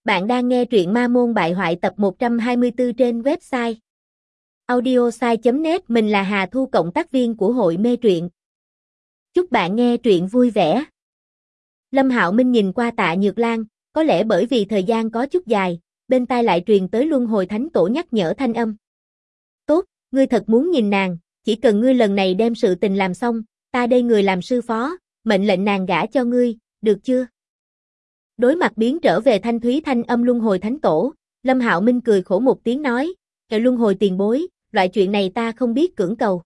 Bạn đang nghe truyện Ma Môn Bại Hoại tập 124 trên website audiosai.net. Mình là Hà Thu, cộng tác viên của hội mê truyện. Chúc bạn nghe truyện vui vẻ. Lâm Hạo Minh nhìn qua Tạ Nhược Lan, có lẽ bởi vì thời gian có chút dài, bên tai lại truyền tới Luân Hồi Thánh Tổ nhắc nhở thanh âm. Tốt, ngươi thật muốn nhìn nàng, chỉ cần ngươi lần này đem sự tình làm xong, ta đây người làm sư phó, mệnh lệnh nàng gả cho ngươi, được chưa? Đối mặt biến trở về thanh thúy thanh âm Luân Hồi Thánh Tổ, Lâm Hạo Minh cười khổ một tiếng nói, "Kệ Luân Hồi tiền bối, loại chuyện này ta không biết cưỡng cầu."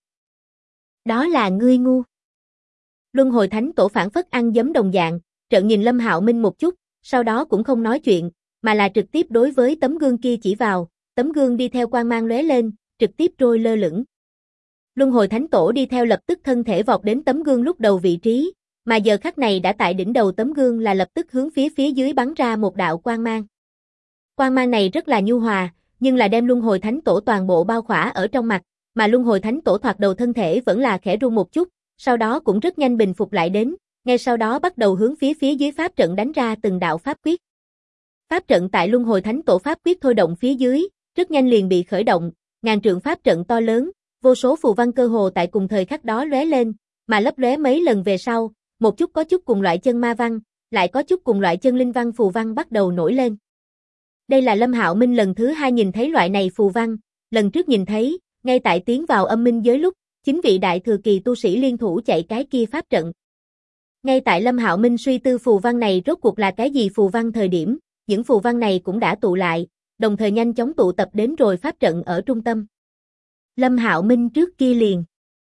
"Đó là ngươi ngu." Luân Hồi Thánh Tổ phản phất ăn giấm đồng dạng, trợn nhìn Lâm Hạo Minh một chút, sau đó cũng không nói chuyện, mà là trực tiếp đối với tấm gương kia chỉ vào, tấm gương đi theo quang mang lóe lên, trực tiếp trôi lơ lửng. Luân Hồi Thánh Tổ đi theo lập tức thân thể vọt đến tấm gương lúc đầu vị trí, mà giờ khắc này đã tại đỉnh đầu tấm gương là lập tức hướng phía dưới bắn ra một đạo quang mang. Quang mang này rất là nhu hòa, nhưng là đem Luân Hồi Thánh Tổ toàn bộ bao khỏa ở trong mặt, mà Luân Hồi Thánh Tổ thoạt đầu thân thể vẫn là khẽ run một chút, sau đó cũng rất nhanh bình phục lại đến, ngay sau đó bắt đầu hướng phía dưới pháp trận đánh ra từng đạo pháp quyết. Pháp trận tại Luân Hồi Thánh Tổ pháp quyết thôi động phía dưới, rất nhanh liền bị khởi động, ngàn trượng pháp trận to lớn, vô số phù văn cơ hồ tại cùng thời khắc đó lóe lên, mà lấp lóe mấy lần về sau, một chút có chút cùng loại chân ma văn, lại có chút cùng loại chân linh văn phù văn bắt đầu nổi lên. Đây là Lâm Hạo Minh lần thứ 2 nhìn thấy loại này phù văn, lần trước nhìn thấy, ngay tại tiến vào âm minh giới lúc, 9 vị đại thừa kỳ tu sĩ liên thủ chạy cái kia pháp trận. Ngay tại Lâm Hạo Minh suy tư phù văn này rốt cuộc là cái gì phù văn thời điểm, những phù văn này cũng đã tụ lại, đồng thời nhanh chóng tụ tập đến rồi pháp trận ở trung tâm. Lâm Hạo Minh trước kia liền.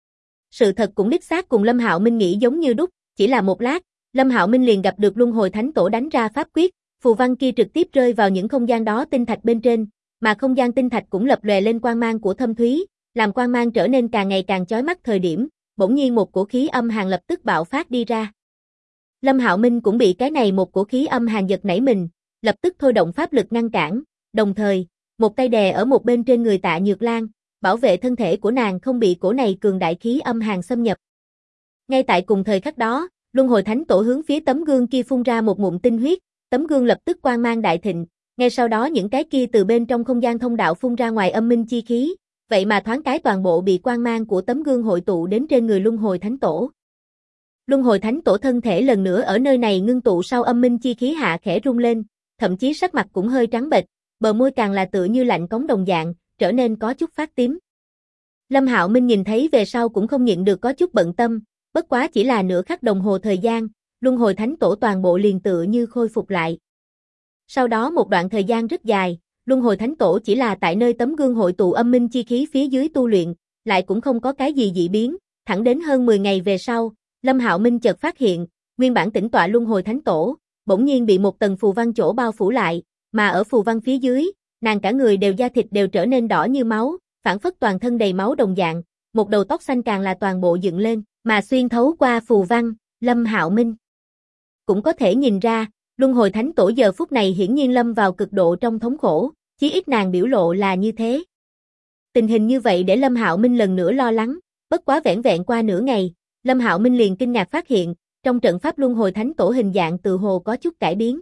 Sự thật cũng đích xác cùng Lâm Hạo Minh nghĩ giống như đúc, chỉ là một lát, Lâm Hạo Minh liền gặp được Luân Hồi Thánh Tổ đánh ra pháp quyết, phù văn kia trực tiếp rơi vào những không gian đó tinh thạch bên trên, mà không gian tinh thạch cũng lập lòe lên quang mang của thâm thúy, làm quang mang trở nên càng ngày càng chói mắt thời điểm, bỗng nhiên một cổ khí âm hàn lập tức bạo phát đi ra. Lâm Hạo Minh cũng bị cái này một cổ khí âm hàn giật nảy mình, lập tức thôi động pháp lực ngăn cản, đồng thời, một tay đè ở một bên trên người Tạ Nhược Lan, bảo vệ thân thể của nàng không bị cổ này cường đại khí âm hàn xâm nhập. Ngay tại cùng thời khắc đó, Luân Hồi Thánh Tổ hướng phía tấm gương kia phun ra một ngụm tinh huyết, tấm gương lập tức quang mang đại thịnh, ngay sau đó những cái kia từ bên trong không gian thông đạo phun ra ngoài âm minh chi khí, vậy mà thoáng cái toàn bộ bị quang mang của tấm gương hội tụ đến trên người Luân Hồi Thánh Tổ. Luân Hồi Thánh Tổ thân thể lần nữa ở nơi này ngưng tụ sau âm minh chi khí hạ khẽ rung lên, thậm chí sắc mặt cũng hơi trắng bệch, bờ môi càng là tựa như lạnh cống đồng dạng, trở nên có chút phát tím. Lâm Hạo Minh nhìn thấy về sau cũng không nhịn được có chút bận tâm, bất quá chỉ là nửa khắc đồng hồ thời gian, Luân Hồi Thánh Tổ toàn bộ liền tựa như khôi phục lại. Sau đó một đoạn thời gian rất dài, Luân Hồi Thánh Tổ chỉ là tại nơi tấm gương hội tụ âm minh chi khí phía dưới tu luyện, lại cũng không có cái gì dị biến, thẳng đến hơn 10 ngày về sau, Lâm Hạo Minh chợt phát hiện, nguyên bản tĩnh tọa Luân Hồi Thánh Tổ, bỗng nhiên bị một tầng phù văn chỗ bao phủ lại, mà ở phù văn phía dưới, nàng cả người đều da thịt đều trở nên đỏ như máu, phảng phất toàn thân đầy máu đồng dạng, một đầu tóc xanh càng là toàn bộ dựng lên, mà xuyên thấu qua phù văn, Lâm Hạo Minh cũng có thể nhìn ra, Luân Hồi Thánh Tổ giờ phút này hiển nhiên lâm vào cực độ trong thống khổ, chí ít nàng biểu lộ là như thế. Tình hình như vậy để Lâm Hạo Minh lần nữa lo lắng, bất quá vẻn vẹn qua nửa ngày, Lâm Hạo Minh liền kinh ngạc phát hiện, trong trận pháp Luân Hồi Thánh Tổ hình dạng tự hồ có chút cải biến.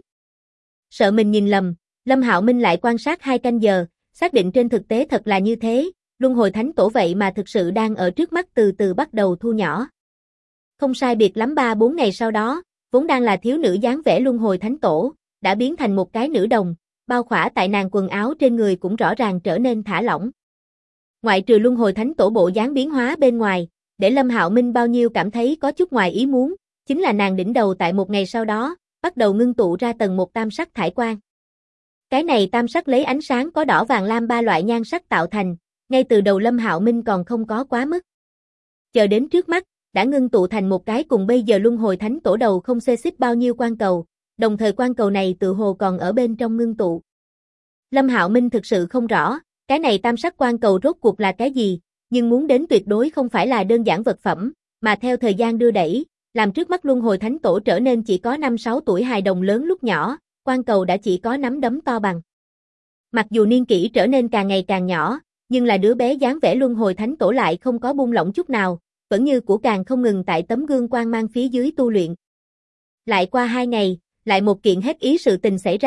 Sợ mình nhìn lầm, Lâm Hạo Minh lại quan sát 2 canh giờ, xác định trên thực tế thật là như thế, Luân Hồi Thánh Tổ vậy mà thực sự đang ở trước mắt từ từ bắt đầu thu nhỏ. Không sai biệt lắm 3-4 ngày sau đó, vốn đang là thiếu nữ dáng vẻ Luân Hồi Thánh Tổ, đã biến thành một cái nữ đồng, bao khỏa tại nàng quần áo trên người cũng rõ ràng trở nên thả lỏng. Ngoại trừ Luân Hồi Thánh Tổ bộ dáng biến hóa bên ngoài, để Lâm Hạo Minh bao nhiêu cảm thấy có chút ngoài ý muốn, chính là nàng đỉnh đầu tại một ngày sau đó, bắt đầu ngưng tụ ra tầng một tam sắc thải quang. Cái này tam sắc lấy ánh sáng có đỏ vàng lam 3 loại nhan sắc tạo thành, ngay từ đầu Lâm Hạo Minh còn không có quá mức. Chờ đến trước mắt, đã ngưng tụ thành một cái cùng bây giờ Luân Hồi Thánh Tổ đầu không xê xích bao nhiêu quan cầu, đồng thời quan cầu này tự hồ còn ở bên trong ngưng tụ. Lâm Hạo Minh thực sự không rõ, cái này tam sắc quan cầu rốt cuộc là cái gì, nhưng muốn đến tuyệt đối không phải là đơn giản vật phẩm, mà theo thời gian đưa đẩy, làm trước mắt Luân Hồi Thánh Tổ trở nên chỉ có 5-6 tuổi hài đồng lớn lúc nhỏ, quan cầu đã chỉ có nắm đấm to bằng. Mặc dù niên kỷ trở nên càng ngày càng nhỏ, nhưng là đứa bé dáng vẻ Luân Hồi Thánh Tổ lại không có buông lỏng chút nào, vẫn như cũ càng không ngừng tại tấm gương quang mang phía dưới tu luyện. Lại qua 2 ngày, lại một kiện hết ý sự tình xảy ra,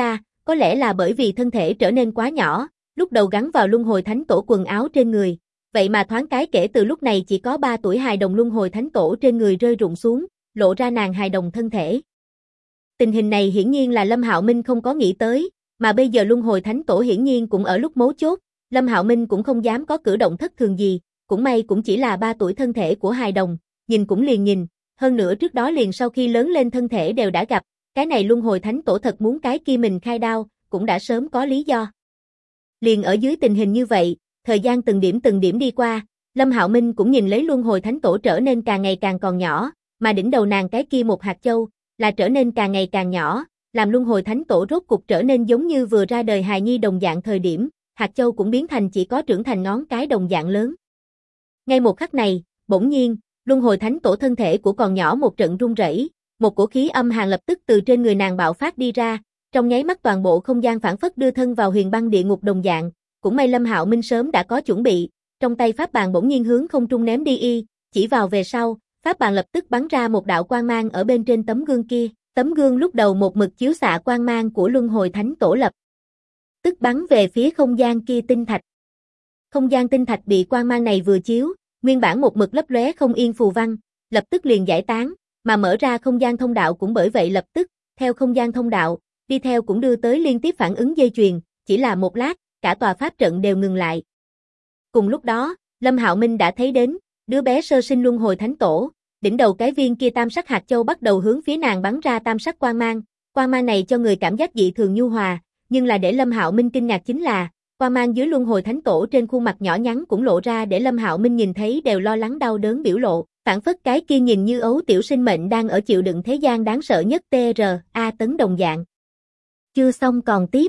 có lẽ là bởi vì thân thể trở nên quá nhỏ, lúc đầu gắn vào luân hồi thánh tổ quần áo trên người, vậy mà thoáng cái kể từ lúc này chỉ có 3 tuổi hài đồng luân hồi thánh tổ trên người rơi rụng xuống, lộ ra nàng hài đồng thân thể. Tình hình này hiển nhiên là Lâm Hạo Minh không có nghĩ tới, mà bây giờ luân hồi thánh tổ hiển nhiên cũng ở lúc mấu chốt, Lâm Hạo Minh cũng không dám có cử động thất thường gì, cũng may cũng chỉ là 3 tuổi thân thể của hài đồng, nhìn cũng liền nhìn, hơn nữa trước đó liền sau khi lớn lên thân thể đều đã gặp, cái này luân hồi thánh tổ thật muốn cái kia mình khai đao, cũng đã sớm có lý do. Liền ở dưới tình hình như vậy, thời gian từng điểm đi qua, Lâm Hạo Minh cũng nhìn lấy luân hồi thánh tổ trở nên càng ngày càng còn nhỏ, mà đỉnh đầu nàng cái kia một hạt châu, là trở nên càng ngày càng nhỏ, làm luân hồi thánh tổ rốt cục trở nên giống như vừa ra đời hài nhi đồng dạng thời điểm, hạt châu cũng biến thành chỉ có trưởng thành ngón cái đồng dạng lớn. Ngay một khắc này, bỗng nhiên, luân hồi thánh tổ thân thể của còn nhỏ một trận run rẩy, một cổ khí âm hàn lập tức từ trên người nàng bạo phát đi ra, trong nháy mắt toàn bộ không gian phảng phất đưa thân vào huyền băng địa ngục đồng dạng, cũng may Lâm Hạo Minh sớm đã có chuẩn bị, trong tay pháp bàn bỗng nhiên hướng không trung ném đi chỉ vào về sau, pháp bàn lập tức bắn ra một đạo quang mang ở bên trên tấm gương kia, tấm gương lúc đầu một mực chiếu xạ quang mang của luân hồi thánh tổ lập tức bắn về phía không gian kia tinh thạch. Không gian tinh thạch bị quang mang này vừa chiếu, nguyên bản một mực lấp lóe không yên phù văn, lập tức liền giải tán, mà mở ra không gian thông đạo cũng bởi vậy lập tức, theo không gian thông đạo, đi theo cũng đưa tới liên tiếp phản ứng dây chuyền, chỉ là một lát, cả tòa pháp trận đều ngừng lại. Cùng lúc đó, Lâm Hạo Minh đã thấy đến, đứa bé sơ sinh luân hồi thánh tổ, đỉnh đầu cái viên kia tam sắc hạt châu bắt đầu hướng phía nàng bắn ra tam sắc quang mang này cho người cảm giác dị thường nhu hòa, nhưng là để Lâm Hạo Minh kinh ngạc chính là, quang mang dưới luân hồi thánh tổ trên khuôn mặt nhỏ nhắn cũng lộ ra để Lâm Hạo Minh nhìn thấy đều lo lắng đau đớn biểu lộ, phản phất cái kia nhìn như ấu tiểu sinh mệnh đang ở chịu đựng thế gian đáng sợ nhất TRA tấn đồng dạng. Chưa xong còn tiếp.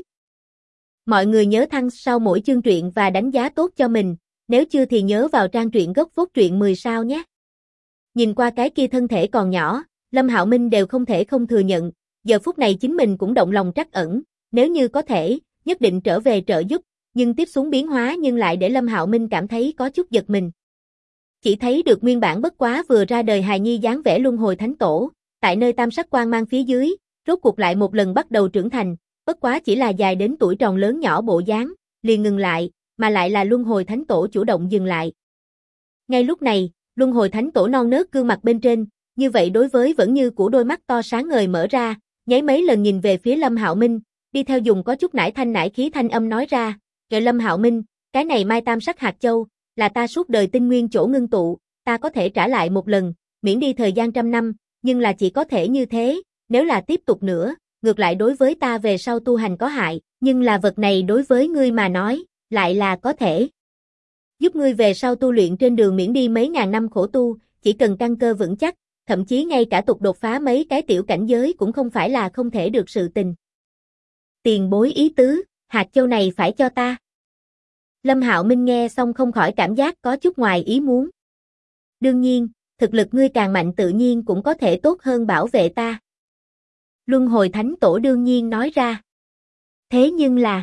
Mọi người nhớ thăng sau mỗi chương truyện và đánh giá tốt cho mình, nếu chưa thì nhớ vào trang truyện gốc phốt truyện 10 sao nhé. Nhìn qua cái kia thân thể còn nhỏ, Lâm Hạo Minh đều không thể không thừa nhận, giờ phút này chính mình cũng động lòng trắc ẩn, nếu như có thể, nhất định trở về trợ giúp, nhưng tiếp xuống biến hóa nhưng lại để Lâm Hạo Minh cảm thấy có chút giật mình. Chỉ thấy được nguyên bản bất quá vừa ra đời hài nhi dáng vẻ luân hồi thánh tổ, tại nơi tam sắc quang mang phía dưới, rốt cuộc lại một lần bắt đầu trưởng thành, bất quá chỉ là dài đến tuổi tròn lớn nhỏ bộ dáng, liền ngừng lại, mà lại là luân hồi thánh tổ chủ động dừng lại. Ngay lúc này, luân hồi thánh tổ non nớt gương mặt bên trên, như vậy đối với vẫn như cũ đôi mắt to sáng ngời mở ra, nháy mấy lần nhìn về phía Lâm Hạo Minh, đi theo dùng có chút nải khí thanh âm nói ra, "Trời Lâm Hạo Minh, cái này mai tam sắc hạt châu, là ta suốt đời tinh nguyên chỗ ngưng tụ, ta có thể trả lại một lần, miễn đi thời gian 100 năm, nhưng là chỉ có thể như thế, nếu là tiếp tục nữa, ngược lại đối với ta về sau tu hành có hại, nhưng là vật này đối với ngươi mà nói, lại là có thể giúp ngươi về sau tu luyện trên đường miễn đi mấy ngàn năm khổ tu, chỉ cần căn cơ vững chắc, thậm chí ngay cả tục đột phá mấy cái tiểu cảnh giới cũng không phải là không thể được sự tình." Tiền bối ý tứ, hạt châu này phải cho ta. Lâm Hạo Minh nghe xong không khỏi cảm giác có chút ngoài ý muốn. Đương nhiên, thực lực ngươi càng mạnh tự nhiên cũng có thể tốt hơn bảo vệ ta. Luân hồi thánh tổ đương nhiên nói ra. Thế nhưng là...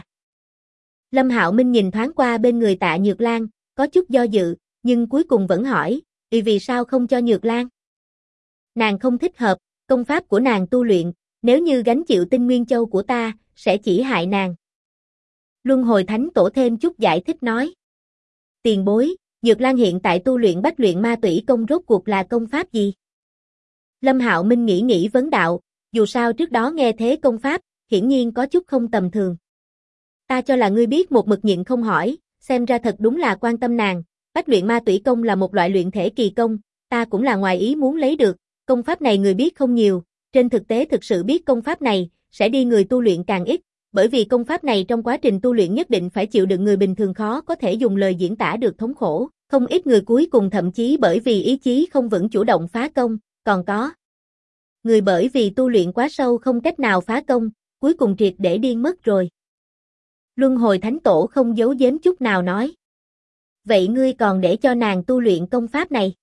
Lâm Hạo Minh nhìn thoáng qua bên người Tạ Nhược Lan, có chút do dự, nhưng cuối cùng vẫn hỏi, vì sao không cho Nhược Lan? Nàng không thích hợp, công pháp của nàng tu luyện, nếu như gánh chịu tinh nguyên châu của ta, sẽ chỉ hại nàng. Luân hồi thánh tổ thêm chút giải thích nói. Tiền bối, Nhược Lan hiện tại tu luyện bách luyện ma tủy công rốt cuộc là công pháp gì? Lâm Hạo Minh nghĩ vấn đạo, dù sao trước đó nghe thế công pháp, hiển nhiên có chút không tầm thường. Ta cho là ngươi biết một mực nhịn không hỏi, xem ra thật đúng là quan tâm nàng, bách luyện ma tủy công là một loại luyện thể kỳ công, ta cũng là ngoài ý muốn lấy được, công pháp này người biết không nhiều, trên thực tế thực sự biết công pháp này, sẽ đi người tu luyện càng ít, bởi vì công pháp này trong quá trình tu luyện nhất định phải chịu đựng người bình thường khó có thể dùng lời diễn tả được thống khổ, không ít người cuối cùng thậm chí bởi vì ý chí không vững chủ động phá công, còn có người bởi vì tu luyện quá sâu không cách nào phá công, cuối cùng triệt để điên mất rồi. Luân hồi thánh tổ không giấu giếm chút nào nói. Vậy ngươi còn để cho nàng tu luyện công pháp này?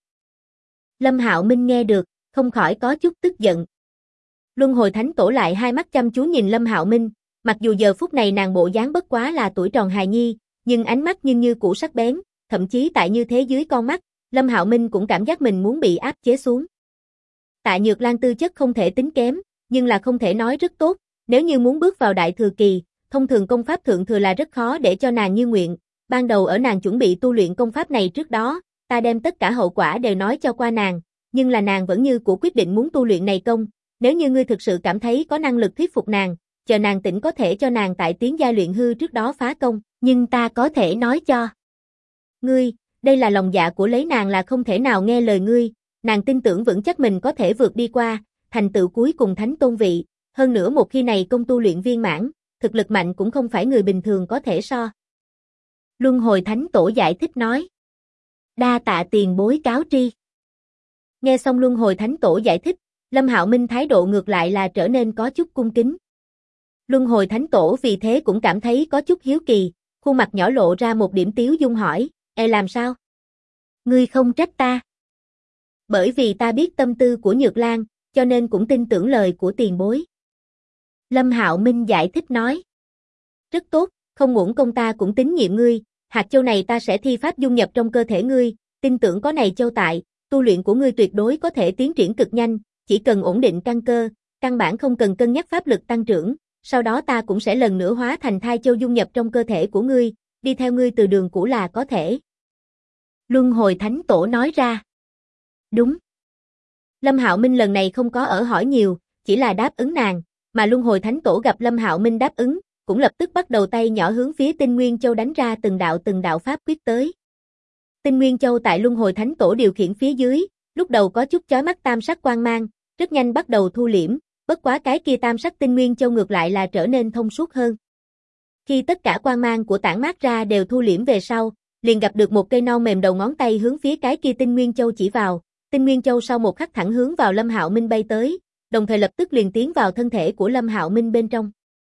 Lâm Hạo Minh nghe được, không khỏi có chút tức giận. Luân hồi thánh tổ lại hai mắt chăm chú nhìn Lâm Hạo Minh, mặc dù giờ phút này nàng bộ dáng bất quá là tuổi tròn hài nhi, nhưng ánh mắt như cũ sắc bén, thậm chí tại như thế dưới con mắt, Lâm Hạo Minh cũng cảm giác mình muốn bị áp chế xuống. Tạ Nhược Lan tư chất không thể tính kém, nhưng là không thể nói rất tốt, Nếu như muốn bước vào đại thừa kỳ, thông thường công pháp thượng thừa là rất khó để cho nàng như nguyện. Ban đầu ở nàng chuẩn bị tu luyện công pháp này trước đó, ta đem tất cả hậu quả đều nói cho qua nàng, nhưng là nàng vẫn như cũ quyết định muốn tu luyện này công. Nếu như ngươi thực sự cảm thấy có năng lực thuyết phục nàng, chờ nàng tỉnh có thể cho nàng tại tiến giai luyện hư trước đó phá công, nhưng ta có thể nói cho ngươi, đây là lòng dạ của lấy nàng là không thể nào nghe lời ngươi, nàng tin tưởng vững chắc mình có thể vượt đi qua, thành tựu cuối cùng thánh tôn vị, hơn nữa một khi này công tu luyện viên mãn, thực lực mạnh cũng không phải người bình thường có thể so. Luân Hồi Thánh Tổ giải thích nói. Đa tạ tiền bối cáo tri. Nghe xong Luân Hồi Thánh Tổ giải thích, Lâm Hạo Minh thái độ ngược lại là trở nên có chút cung kính. Luân Hồi Thánh Tổ vì thế cũng cảm thấy có chút hiếu kỳ, khuôn mặt nhỏ lộ ra một điểm tiếu dung hỏi, làm sao? Ngươi không trách ta. Bởi vì ta biết tâm tư của Nhược Lan, cho nên cũng tin tưởng lời của tiền bối. Lâm Hạo Minh giải thích nói. Rất tốt, không uổng công ta cũng tín nhiệm ngươi, hạt châu này ta sẽ thi pháp dung nhập trong cơ thể ngươi, tin tưởng có này châu tại, tu luyện của ngươi tuyệt đối có thể tiến triển cực nhanh, chỉ cần ổn định căn cơ, căn bản không cần cân nhắc pháp lực tăng trưởng, sau đó ta cũng sẽ lần nữa hóa thành thai châu dung nhập trong cơ thể của ngươi, đi theo ngươi từ đường cũ là có thể. Luân Hồi Thánh Tổ nói ra. Đúng. Lâm Hạo Minh lần này không có ở hỏi nhiều, chỉ là đáp ứng nàng, mà Luân Hồi Thánh Tổ gặp Lâm Hạo Minh đáp ứng, cũng lập tức bắt đầu tay nhỏ hướng phía Tinh Nguyên Châu đánh ra từng đạo pháp quyết tới. Tinh Nguyên Châu tại Luân Hồi Thánh Tổ điều khiển phía dưới, lúc đầu có chút chói mắt tam sắc quang mang, rất nhanh bắt đầu thu liễm, bất quá cái kia tam sắc Tinh Nguyên Châu ngược lại là trở nên thông suốt hơn. Khi tất cả quang mang của tản mát ra đều thu liễm về sau, liền gặp được một cây non mềm đầu ngón tay hướng phía cái kia Tinh Nguyên Châu chỉ vào, Tinh Nguyên Châu sau một khắc thẳng hướng vào Lâm Hạo Minh bay tới, đồng thời lập tức liền tiến vào thân thể của Lâm Hạo Minh bên trong.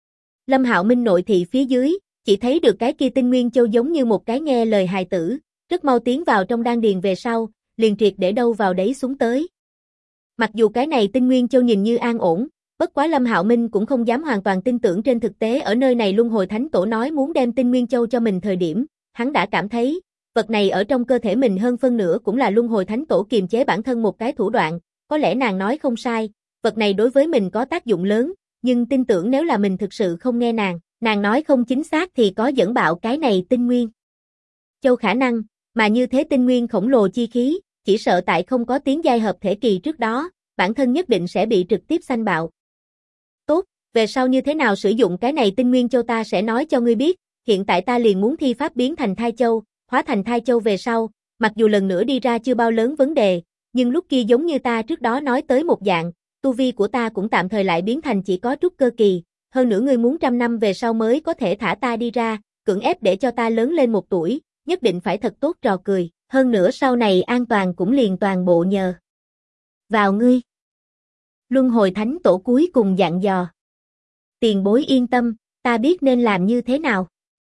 Lâm Hạo Minh nội thị phía dưới, chỉ thấy được cái kia Tinh Nguyên Châu giống như một cái nghe lời hài tử, rất mau tiến vào trong đan điền về sau, liền triệt để đâu vào đấy xuống tới. Mặc dù cái này Tinh Nguyên Châu nhìn như an ổn, bất quá Lâm Hạo Minh cũng không dám hoàn toàn tin tưởng trên thực tế ở nơi này Luân Hồi Thánh Tổ nói muốn đem Tinh Nguyên Châu cho mình thời điểm, hắn đã cảm thấy, vật này ở trong cơ thể mình hơn phân nửa cũng là Luân Hồi Thánh Tổ kiềm chế bản thân một cái thủ đoạn, có lẽ nàng nói không sai, vật này đối với mình có tác dụng lớn, nhưng tin tưởng nếu là mình thực sự không nghe nàng nói không chính xác thì có dẫn bạo cái này Tinh Nguyên Châu khả năng, mà như thế Tinh Nguyên khổng lồ chi khí, chỉ sợ tại không có tiến giai hợp thể kỳ trước đó, bản thân nhất định sẽ bị trực tiếp sanh bạo. Tốt, về sau như thế nào sử dụng cái này Tinh Nguyên Châu ta sẽ nói cho ngươi biết, hiện tại ta liền muốn thi pháp biến thành thai châu, hóa thành thai châu về sau, mặc dù lần nữa đi ra chưa bao lớn vấn đề, nhưng lúc kia giống như ta trước đó nói tới một dạng, tu vi của ta cũng tạm thời lại biến thành chỉ có trúc cơ kỳ, hơn nữa ngươi muốn 100 năm về sau mới có thể thả ta đi ra, cưỡng ép để cho ta lớn lên 1 tuổi, nhất định phải thật tốt trò cười, hơn nữa sau này an toàn cũng liền toàn bộ nhờ vào ngươi. Luân Hồi Thánh Tổ cuối cùng dặn dò. Tiền bối yên tâm, ta biết nên làm như thế nào.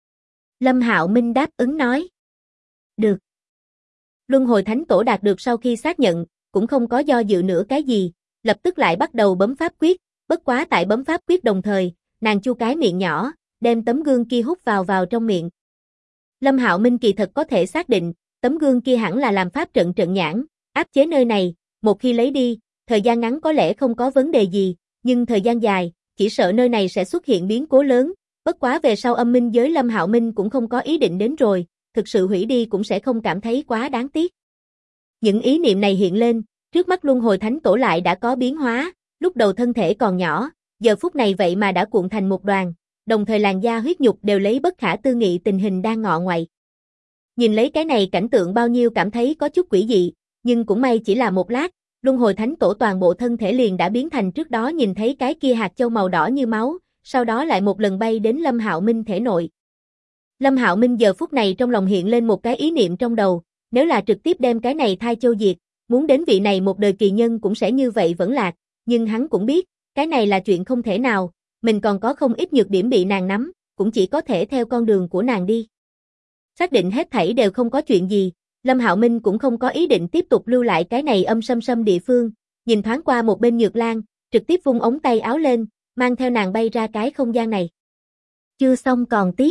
Lâm Hạo Minh đáp ứng nói. Được. Luân Hồi Thánh Tổ đạt được sau khi xác nhận, cũng không có do dự nữa cái gì, lập tức lại bắt đầu bấm pháp quyết, bất quá tại bấm pháp quyết đồng thời, nàng chu cái miệng nhỏ, đem tấm gương kia hút vào trong miệng. Lâm Hạo Minh kỳ thật có thể xác định, tấm gương kia hẳn là làm pháp trận nhãn, áp chế nơi này, một khi lấy đi, thời gian ngắn có lẽ không có vấn đề gì, nhưng thời gian dài, chỉ sợ nơi này sẽ xuất hiện biến cố lớn, bất quá về sau âm minh giới Lâm Hạo Minh cũng không có ý định đến rồi, thực sự hủy đi cũng sẽ không cảm thấy quá đáng tiếc. Những ý niệm này hiện lên, trước mắt Luân Hồi Thánh Tổ lại đã có biến hóa, lúc đầu thân thể còn nhỏ, giờ phút này vậy mà đã cuộn thành một đoàn, đồng thời làn da huyết nhục đều lấy bất khả tư nghị tình hình đang ngọ ngoại. Nhìn lấy cái này cảnh tượng bao nhiêu cảm thấy có chút quỷ dị, nhưng cũng may chỉ là một lát, Luân Hồi Thánh Tổ toàn bộ thân thể liền đã biến thành trước đó nhìn thấy cái kia hạt châu màu đỏ như máu, sau đó lại một lần bay đến Lâm Hạo Minh thể nội. Lâm Hạo Minh giờ phút này trong lòng hiện lên một cái ý niệm trong đầu, nếu là trực tiếp đem cái này thai châu diệt, muốn đến vị này một đời kỳ nhân cũng sẽ như vậy vẫn lạc, nhưng hắn cũng biết, cái này là chuyện không thể nào, mình còn có không ít nhược điểm bị nàng nắm, cũng chỉ có thể theo con đường của nàng đi. Xác định hết thảy đều không có chuyện gì, Lâm Hạo Minh cũng không có ý định tiếp tục lưu lại cái này âm sâm địa phương, nhìn thoáng qua một bên Nhược Lan, trực tiếp vung ống tay áo lên, mang theo nàng bay ra cái không gian này. Chưa xong còn tiếp.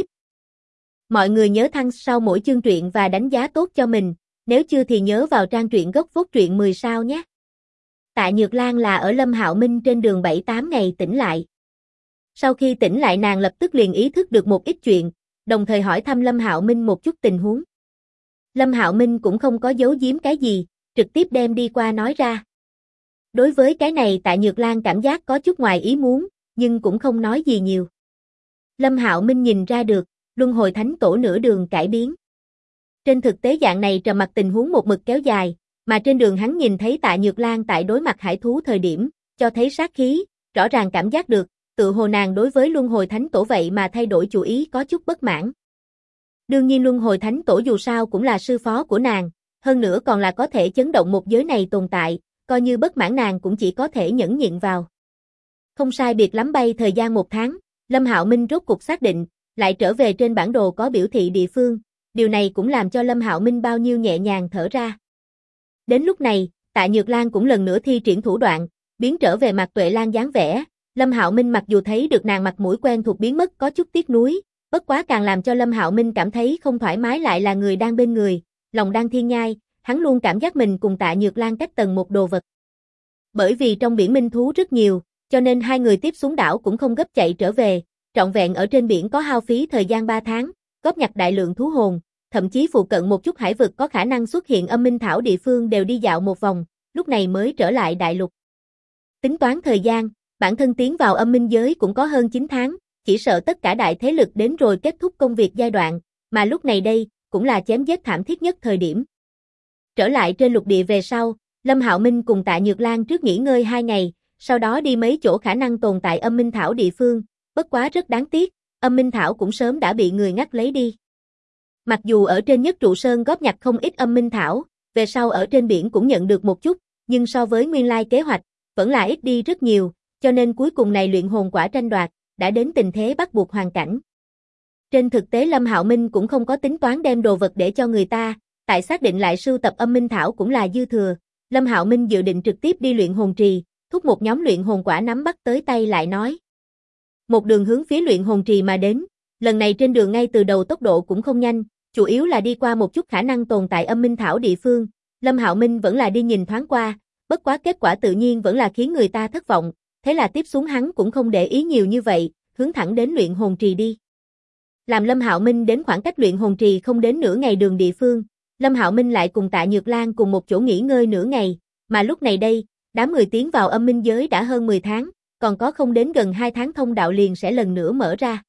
Mọi người nhớ thăng sau mỗi chương truyện và đánh giá tốt cho mình, nếu chưa thì nhớ vào trang truyện gốc phốt truyện 10 sao nhé. Tạ Nhược Lan là ở Lâm Hạo Minh trên đường 7-8 ngày tỉnh lại. Sau khi tỉnh lại nàng lập tức liền ý thức được một ít chuyện, đồng thời hỏi thăm Lâm Hạo Minh một chút tình huống. Lâm Hạo Minh cũng không có giấu giếm cái gì, trực tiếp đem đi qua nói ra. Đối với cái này Tạ Nhược Lan cảm giác có chút ngoài ý muốn, nhưng cũng không nói gì nhiều. Lâm Hạo Minh nhìn ra được, Luân Hồi Thánh Tổ nửa đường cải biến. Trên thực tế dạng này trầm mặc tình huống một mực kéo dài, mà trên đường hắn nhìn thấy Tạ Nhược Lan tại đối mặt hải thú thời điểm, cho thấy sát khí, rõ ràng cảm giác được, tự hồ nàng đối với Luân Hồi Thánh Tổ vậy mà thay đổi chủ ý có chút bất mãn. Đương nhiên Luân Hồi Thánh Tổ dù sao cũng là sư phó của nàng, hơn nữa còn là có thể chấn động một giới này tồn tại, coi như bất mãn nàng cũng chỉ có thể nhẫn nhịn vào. Không sai biệt lắm bay thời gian 1 tháng, Lâm Hạo Minh rốt cục xác định, lại trở về trên bản đồ có biểu thị địa phương, điều này cũng làm cho Lâm Hạo Minh bao nhiêu nhẹ nhàng thở ra. Đến lúc này, Tạ Nhược Lan cũng lần nữa thi triển thủ đoạn, biến trở về Mạc Tuệ Lan dáng vẻ. Lâm Hạo Minh mặc dù thấy được nàng mặt mũi quen thuộc biến mất có chút tiếc nuối, bất quá càng làm cho Lâm Hạo Minh cảm thấy không thoải mái lại là người đang bên người, lòng đang thiên nhai, hắn luôn cảm giác mình cùng Tạ Nhược Lan cách tầng một đồ vật. Bởi vì trong biển minh thú rất nhiều, cho nên hai người tiếp xuống đảo cũng không gấp chạy trở về, trọn vẹn ở trên biển có hao phí thời gian 3 tháng, góp nhặt đại lượng thú hồn, thậm chí phụ cận một chút hải vực có khả năng xuất hiện âm minh thảo địa phương đều đi dạo một vòng, lúc này mới trở lại đại lục. Tính toán thời gian, bản thân tiến vào âm minh giới cũng có hơn 9 tháng, chỉ sợ tất cả đại thế lực đến rồi kết thúc công việc giai đoạn, mà lúc này đây, cũng là chém giết thảm thiết nhất thời điểm. Trở lại trên lục địa về sau, Lâm Hạo Minh cùng Tạ Nhược Lan trước nghỉ ngơi 2 ngày, sau đó đi mấy chỗ khả năng tồn tại âm minh thảo địa phương, bất quá rất đáng tiếc, âm minh thảo cũng sớm đã bị người ngắt lấy đi. Mặc dù ở trên nhất trụ sơn góp nhặt không ít âm minh thảo, về sau ở trên biển cũng nhận được một chút, nhưng so với nguyên lai kế hoạch, vẫn là ít đi rất nhiều, cho nên cuối cùng này luyện hồn quả tranh đoạt, đã đến tình thế bắt buộc hoàn cảnh. Trên thực tế Lâm Hạo Minh cũng không có tính toán đem đồ vật để cho người ta, tại xác định lại sưu tập âm minh thảo cũng là dư thừa, Lâm Hạo Minh dự định trực tiếp đi luyện hồn trì, thúc một nhóm luyện hồn quả nắm bắt tới tay lại nói. Một đường hướng phía luyện hồn trì mà đến, lần này trên đường ngay từ đầu tốc độ cũng không nhanh, chủ yếu là đi qua một chút khả năng tồn tại âm minh thảo địa phương, Lâm Hạo Minh vẫn là đi nhìn thoáng qua, bất quá kết quả tự nhiên vẫn là khiến người ta thất vọng, thế là tiếp xuống hắn cũng không để ý nhiều như vậy, hướng thẳng đến luyện hồn trì đi. Làm Lâm Hạo Minh đến khoảng cách luyện hồn trì không đến nửa ngày đường địa phương, Lâm Hạo Minh lại cùng Tạ Nhược Lan cùng một chỗ nghỉ ngơi nửa ngày, mà lúc này đây, đám người tiến vào âm minh giới đã hơn 10 tháng, còn có không đến gần 2 tháng thông đạo liền sẽ lần nữa mở ra.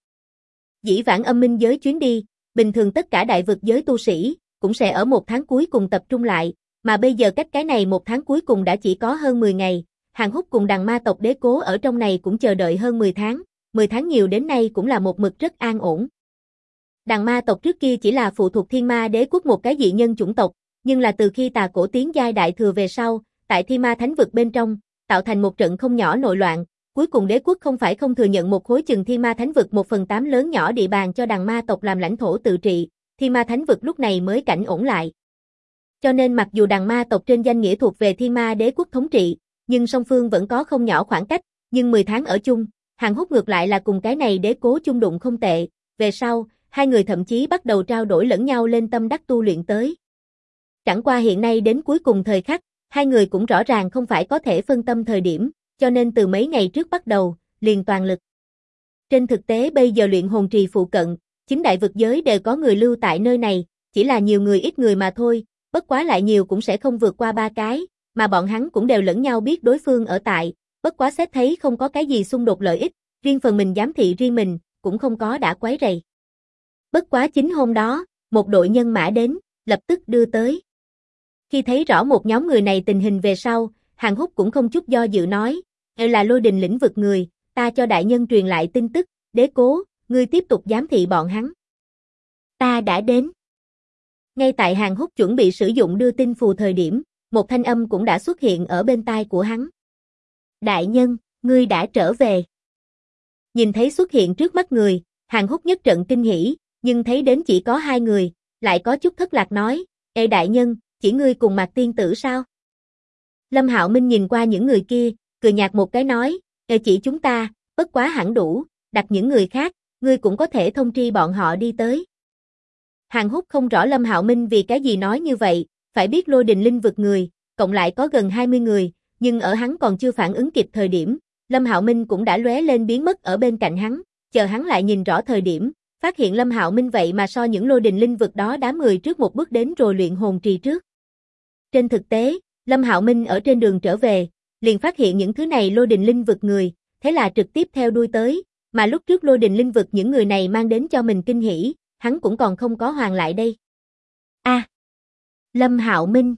Dĩ vãng âm minh giới chuyến đi, bình thường tất cả đại vực giới tu sĩ, cũng sẽ ở 1 tháng cuối cùng tập trung lại, mà bây giờ cách cái này 1 tháng cuối cùng đã chỉ có hơn 10 ngày, Hàn Húc cùng đằng ma tộc Đế Cố ở trong này cũng chờ đợi hơn 10 tháng nhiều đến nay cũng là một mực rất an ổn. Đằng ma tộc trước kia chỉ là phụ thuộc Thiên Ma Đế quốc một cái dị nhân chủng tộc, nhưng là từ khi Tà Cổ tiến giai đại thừa về sau, tại Thiên Ma Thánh vực bên trong, tạo thành một trận không nhỏ nội loạn, cuối cùng đế quốc không phải không thừa nhận một khối chừng Thiên Ma Thánh vực 1/8 lớn nhỏ địa bàn cho đằng ma tộc làm lãnh thổ tự trị, Thiên Ma Thánh vực lúc này mới cảnh ổn lại. Cho nên mặc dù đằng ma tộc trên danh nghĩa thuộc về Thiên Ma Đế quốc thống trị, nhưng song phương vẫn có không nhỏ khoảng cách, nhưng 10 tháng ở chung, Hàn Húc ngược lại là cùng cái này Đế Cố chung đụng không tệ, về sau, hai người thậm chí bắt đầu trao đổi lẫn nhau lên tâm đắc tu luyện tới. Chẳng qua hiện nay đến cuối cùng thời khắc, hai người cũng rõ ràng không phải có thể phân tâm thời điểm, cho nên từ mấy ngày trước bắt đầu, liền toàn lực. Trên thực tế bây giờ luyện hồn trì phụ cận, chính đại vực giới đều có người lưu tại nơi này, chỉ là nhiều người ít người mà thôi, bất quá lại nhiều cũng sẽ không vượt qua 3 cái, mà bọn hắn cũng đều lẫn nhau biết đối phương ở tại, bất quá xét thấy không có cái gì xung đột lợi ích, riêng phần mình giám thị riêng mình, cũng không có đã quấy rầy. Bất quá chính hôm đó, một đội nhân mã đến, lập tức đưa tới. Khi thấy rõ một nhóm người này tình hình về sau, Hàn Húc cũng không chút do dự nói, là Lôi Đình lĩnh vực người, ta cho đại nhân truyền lại tin tức, Đế Cố, ngươi tiếp tục giám thị bọn hắn. Ta đã đến. Ngay tại Hàn Húc chuẩn bị sử dụng đưa tin phù thời điểm, một thanh âm cũng đã xuất hiện ở bên tai của hắn. Đại nhân, ngươi đã trở về. Nhìn thấy xuất hiện trước mắt người, Hàn Húc nhất trận kinh hỉ, nhưng thấy đến chỉ có 2 người, lại có chút thất lạc nói, ê đại nhân, chỉ ngươi cùng Mạc tiên tử sao? Lâm Hạo Minh nhìn qua những người kia, cười nhạt một cái nói, chỉ chúng ta, bất quá hẳn đủ, đặt những người khác, ngươi cũng có thể thông tri bọn họ đi tới. Hàn Húc không rõ Lâm Hạo Minh vì cái gì nói như vậy, phải biết Lôi Đình linh vực người, cộng lại có gần 20 người, nhưng ở hắn còn chưa phản ứng kịp thời điểm, Lâm Hạo Minh cũng đã lóe lên biến mất ở bên cạnh hắn, chờ hắn lại nhìn rõ thời điểm, phát hiện Lâm Hạo Minh vậy mà so những lôi đình linh vực đó đám người trước một bước đến rồi luyện hồn trì trước. Trên thực tế, Lâm Hạo Minh ở trên đường trở về, liền phát hiện những thứ này lôi đình linh vực người, thế là trực tiếp theo đuôi tới, mà lúc trước lôi đình linh vực những người này mang đến cho mình kinh hỉ, hắn cũng còn không có hoàn lại đây. Lâm Hạo Minh,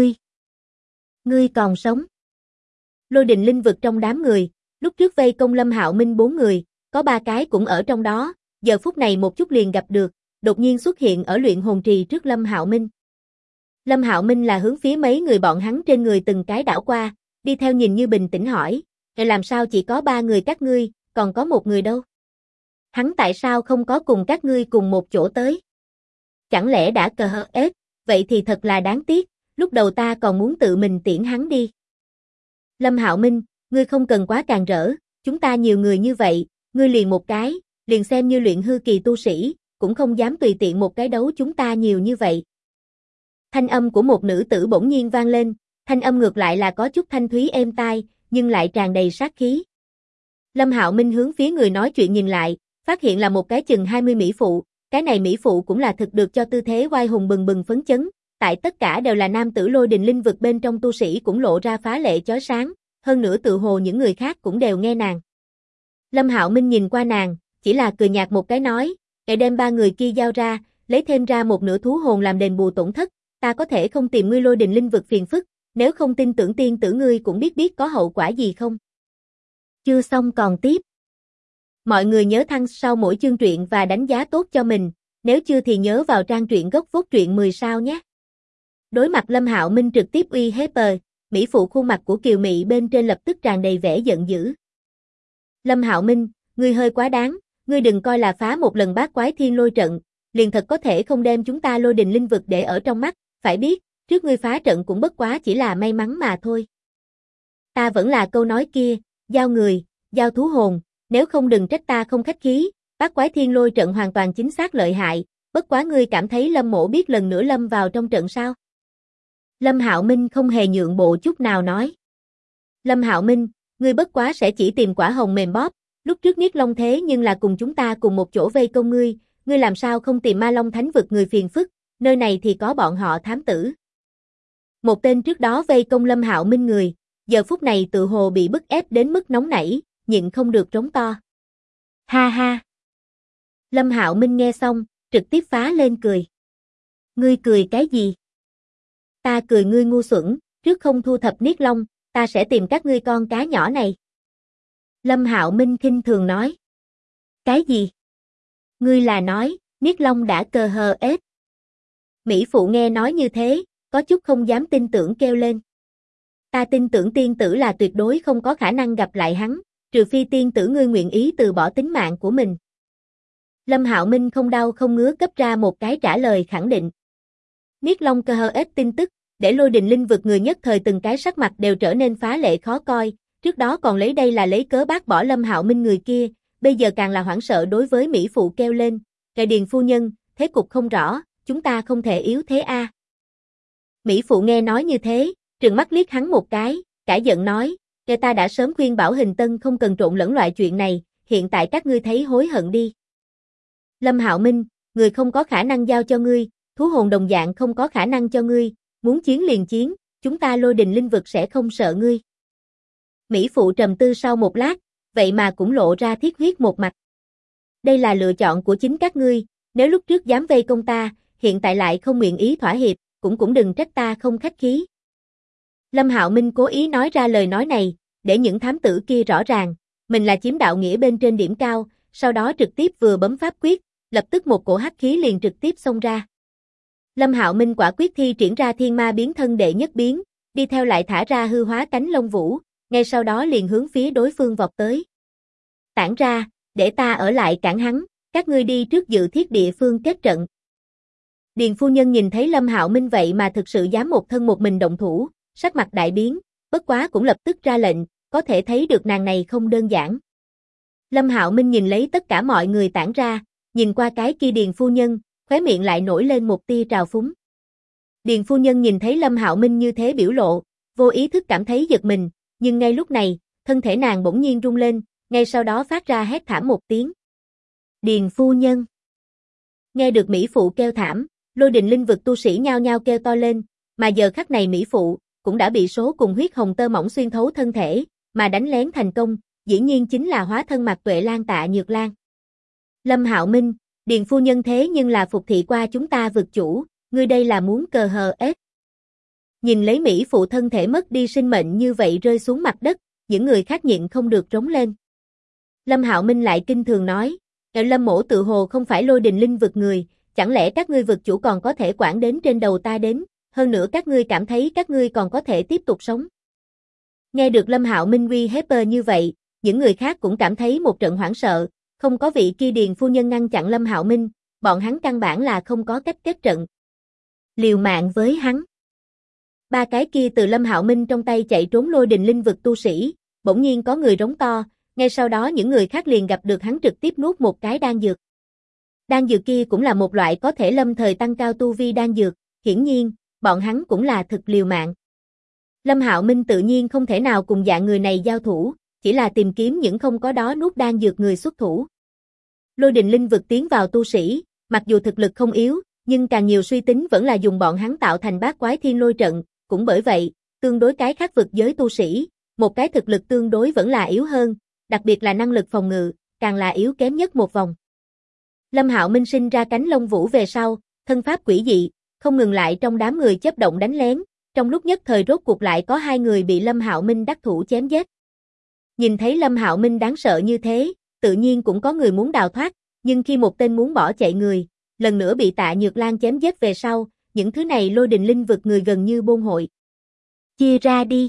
ngươi còn sống. Lôi đình linh vực trong đám người, lúc trước vây công Lâm Hạo Minh 4 người, có 3 cái cũng ở trong đó, giờ phút này một chút liền gặp được, đột nhiên xuất hiện ở luyện hồn trì trước Lâm Hạo Minh. Lâm Hạo Minh là hướng phía mấy người bọn hắn trên người từng cái đảo qua, đi theo nhìn như bình tĩnh hỏi, làm sao chỉ có 3 người các ngươi, còn có một người đâu? Hắn tại sao không có cùng các ngươi cùng một chỗ tới? Chẳng lẽ đã cờ hờ ết, vậy thì thật là đáng tiếc, lúc đầu ta còn muốn tự mình tiễn hắn đi. Lâm Hạo Minh, ngươi không cần quá càng rỡ, chúng ta nhiều người như vậy, ngươi liền một cái, liền xem như luyện hư kỳ tu sĩ, cũng không dám tùy tiện một cái đấu chúng ta nhiều như vậy. Thanh âm của một nữ tử bỗng nhiên vang lên, thanh âm ngược lại là có chút thanh thúy êm tai, nhưng lại tràn đầy sát khí. Lâm Hạo Minh hướng phía người nói chuyện nhìn lại, phát hiện là một cái chừng 20 mỹ phụ, cái này mỹ phụ cũng là thực được cho tư thế oai hùng bừng bừng phấn chấn, tại tất cả đều là nam tử lôi đình linh vực bên trong tu sĩ cũng lộ ra phá lệ chói sáng, hơn nữa tự hồ những người khác cũng đều nghe nàng. Lâm Hạo Minh nhìn qua nàng, chỉ là cười nhạt một cái nói, "Để đem 3 người kia giao ra, lấy thêm ra một nửa thú hồn làm đền bù tổn thất, ta có thể không tìm ngươi lôi đình linh vực phiền phức, nếu không tin tưởng tiên tử ngươi cũng biết có hậu quả gì không." Chưa xong còn tiếp. Mọi người nhớ thăng sau mỗi chương truyện và đánh giá tốt cho mình, nếu chưa thì nhớ vào trang truyện gốc vốt truyện 10 sao nhé. Đối mặt Lâm Hạo Minh trực tiếp uy hiếp, mỹ phụ khuôn mặt của Kiều Mị bên trên lập tức tràn đầy vẻ giận dữ. Lâm Hạo Minh, ngươi hơi quá đáng, ngươi đừng coi là phá một lần bát quái thiên lôi trận, liền thật có thể không đem chúng ta lôi đình linh vực để ở trong mắt, phải biết, trước ngươi phá trận cũng bất quá chỉ là may mắn mà thôi. Ta vẫn là câu nói kia, giao người, giao thú hồn, nếu không đừng trách ta không khách khí, bát quái thiên lôi trận hoàn toàn chính xác lợi hại, bất quá ngươi cảm thấy Lâm mỗ biết lần nữa lâm vào trong trận sao? Lâm Hạo Minh không hề nhượng bộ chút nào nói. Lâm Hạo Minh, ngươi bất quá sẽ chỉ tìm quả hồng mềm bóp, lúc trước Niết Long thế nhưng là cùng chúng ta cùng một chỗ vây công ngươi làm sao không tìm Ma Long Thánh vực người phiền phức, nơi này thì có bọn họ thám tử. Một tên trước đó vây công Lâm Hạo Minh người, giờ phút này tự hồ bị bức ép đến mức nóng nảy, nhịn không được trống to. Ha ha. Lâm Hạo Minh nghe xong, trực tiếp phá lên cười. Ngươi cười cái gì? Ta cười ngươi ngu xuẩn, trước không thu thập Niết Long, ta sẽ tìm các ngươi con cá nhỏ này. Lâm Hạo Minh khinh thường nói. Cái gì? Ngươi là nói, Niết Long đã cờ hờ ết. Mỹ phụ nghe nói như thế, có chút không dám tin tưởng kêu lên. Ta tin tưởng tiên tử là tuyệt đối không có khả năng gặp lại hắn, trừ phi tiên tử ngươi nguyện ý từ bỏ tính mạng của mình. Lâm Hạo Minh không đau không ngứa cấp ra một cái trả lời khẳng định. Niết Long cơ hờ ết tin tức, để lôi đình linh vực người nhất thời từng cái sắc mặt đều trở nên phá lệ khó coi, trước đó còn lấy đây là lấy cớ bác bỏ Lâm Hạo Minh người kia, bây giờ càng là hoảng sợ đối với Mỹ phụ kêu lên, "Kệ Điền phu nhân, thế cục không rõ, chúng ta không thể yếu thế a." Mỹ phụ nghe nói như thế, trừng mắt liếc hắn một cái, cả giận nói, "Kệ ta đã sớm khuyên bảo Hình Tân không cần trộn lẫn loại chuyện này, hiện tại các ngươi thấy hối hận đi." Lâm Hạo Minh, người không có khả năng giao cho ngươi, thú hồn đồng dạng không có khả năng cho ngươi, muốn chiến liền chiến, chúng ta lôi đình linh vực sẽ không sợ ngươi. Mỹ phụ trầm tư sau một lát, vậy mà cũng lộ ra thiết huyết một mặt. Đây là lựa chọn của chính các ngươi, nếu lúc trước dám vây công ta, hiện tại lại không nguyện ý thỏa hiệp, cũng đừng trách ta không khách khí. Lâm Hạo Minh cố ý nói ra lời nói này, để những thám tử kia rõ ràng, mình là chiếm đạo nghĩa bên trên điểm cao, sau đó trực tiếp vừa bấm pháp quyết, lập tức một cổ hắc khí liền trực tiếp xông ra. Lâm Hạo Minh quả quyết thi triển ra thiên ma biến thân đệ nhất biến, đi theo lại thả ra hư hóa cánh lông vũ, ngay sau đó liền hướng phía đối phương vọt tới. Tản ra, để ta ở lại cản hắn, các ngươi đi trước dự thiết địa phương kết trận. Điền phu nhân nhìn thấy Lâm Hạo Minh vậy mà thực sự dám một thân một mình động thủ, sắc mặt đại biến, bất quá cũng lập tức ra lệnh, có thể thấy được nàng này không đơn giản. Lâm Hạo Minh nhìn lấy tất cả mọi người tản ra, nhìn qua cái kia Điền phu nhân, khóe miệng lại nổi lên một tia trào phúng. Điền phu nhân nhìn thấy Lâm Hạo Minh như thế biểu lộ, vô ý thức cảm thấy giật mình, nhưng ngay lúc này, thân thể nàng bỗng nhiên rung lên, ngay sau đó phát ra hét thảm một tiếng. Điền phu nhân. Nghe được mỹ phụ kêu thảm, Lôi Đình linh vực tu sĩ nhao nhao kêu to lên, mà giờ khắc này mỹ phụ cũng đã bị số cùng huyết hồng tơ mỏng xuyên thấu thân thể, mà đánh lén thành công, dĩ nhiên chính là hóa thân Mạc Tuệ Lan Tạ Nhược Lan. Lâm Hạo Minh, Điền phu nhân thế nhưng là phục thị qua chúng ta vực chủ, ngươi đây là muốn cờ hờ ết. Nhìn lấy mỹ phụ thân thể mất đi sinh mệnh như vậy rơi xuống mặt đất, những người khác nhịn không được rống lên. Lâm Hạo Minh lại kinh thường nói, Lâm mỗ tự hồ không phải Lôi Đình linh vực người, chẳng lẽ các ngươi vực chủ còn có thể quản đến trên đầu ta đến, hơn nữa các ngươi cảm thấy các ngươi còn có thể tiếp tục sống. Nghe được Lâm Hạo Minh uy hiếp như vậy, những người khác cũng cảm thấy một trận hoảng sợ, không có vị kia Điền phu nhân ngăn chặn Lâm Hạo Minh, bọn hắn căn bản là không có cách kết trận. Liều mạng với hắn. Ba cái kia từ Lâm Hạo Minh trong tay chạy trốn Lôi Đình linh vực tu sĩ, bỗng nhiên có người rống to, ngay sau đó những người khác liền gặp được hắn trực tiếp nuốt một cái đan dược. Đan dược kia cũng là một loại có thể lâm thời tăng cao tu vi đan dược, hiển nhiên, bọn hắn cũng là thực liều mạng. Lâm Hạo Minh tự nhiên không thể nào cùng dạng người này giao thủ, chỉ là tìm kiếm những không có đó nuốt đan dược người xuất thủ. Lôi Đình linh vực tiến vào tu sĩ, mặc dù thực lực không yếu, nhưng càng nhiều suy tính vẫn là dùng bọn hắn tạo thành bát quái thiên lôi trận, cũng bởi vậy, tương đối cái khác vực giới tu sĩ, một cái thực lực tương đối vẫn là yếu hơn, đặc biệt là năng lực phòng ngự, càng là yếu kém nhất một vòng. Lâm Hạo Minh sinh ra cánh lông vũ về sau, thân pháp quỷ dị, không ngừng lại trong đám người chớp động đánh lén, trong lúc nhất thời rốt cuộc lại có hai người bị Lâm Hạo Minh đắc thủ chém giết. Nhìn thấy Lâm Hạo Minh đáng sợ như thế, tự nhiên cũng có người muốn đào thoát, nhưng khi một tên muốn bỏ chạy người, lần nữa bị Tạ Nhược Lan chém giết về sau, những thứ này Lôi Đình linh vực người gần như buôn hội. Chia ra đi.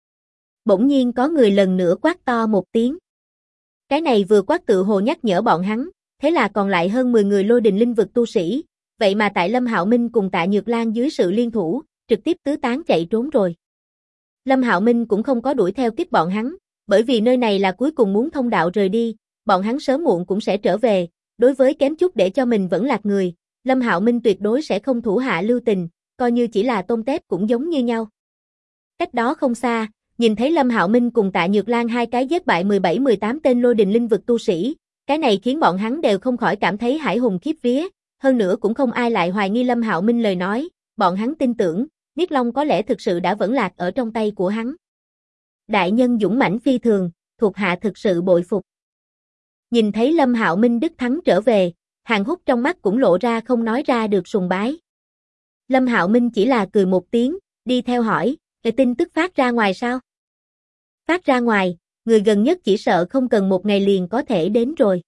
Bỗng nhiên có người lần nữa quát to một tiếng. Cái này vừa quát tự hồ nhắc nhở bọn hắn, thế là còn lại hơn 10 người Lôi Đình linh vực tu sĩ, vậy mà tại Lâm Hạo Minh cùng Tạ Nhược Lan dưới sự liên thủ, trực tiếp tứ tán chạy trốn rồi. Lâm Hạo Minh cũng không có đuổi theo kích bọn hắn, bởi vì nơi này là cuối cùng muốn thông đạo rời đi, bọn hắn sớm muộn cũng sẽ trở về, đối với kém chút để cho mình vẫn lạc người, Lâm Hạo Minh tuyệt đối sẽ không thủ hạ lưu tình, coi như chỉ là tôm tép cũng giống như nhau. Cách đó không xa, nhìn thấy Lâm Hạo Minh cùng Tạ Nhược Lan hai cái giết bại 17-18 tên Lôi Đình linh vực tu sĩ, cái này khiến bọn hắn đều không khỏi cảm thấy hãi hùng khiếp vía, hơn nữa cũng không ai lại hoài nghi Lâm Hạo Minh lời nói, bọn hắn tin tưởng, Niết Long có lẽ thực sự đã vẫn lạc ở trong tay của hắn. Đại nhân dũng mãnh phi thường, thuộc hạ thực sự bội phục. Nhìn thấy Lâm Hạo Minh đích thắng trở về, Hàn Húc trong mắt cũng lộ ra không nói ra được sùng bái. Lâm Hạo Minh chỉ là cười một tiếng, đi theo hỏi, cái tin tức phát ra ngoài sao? Phát ra ngoài, người gần nhất chỉ sợ không cần một ngày liền có thể đến rồi.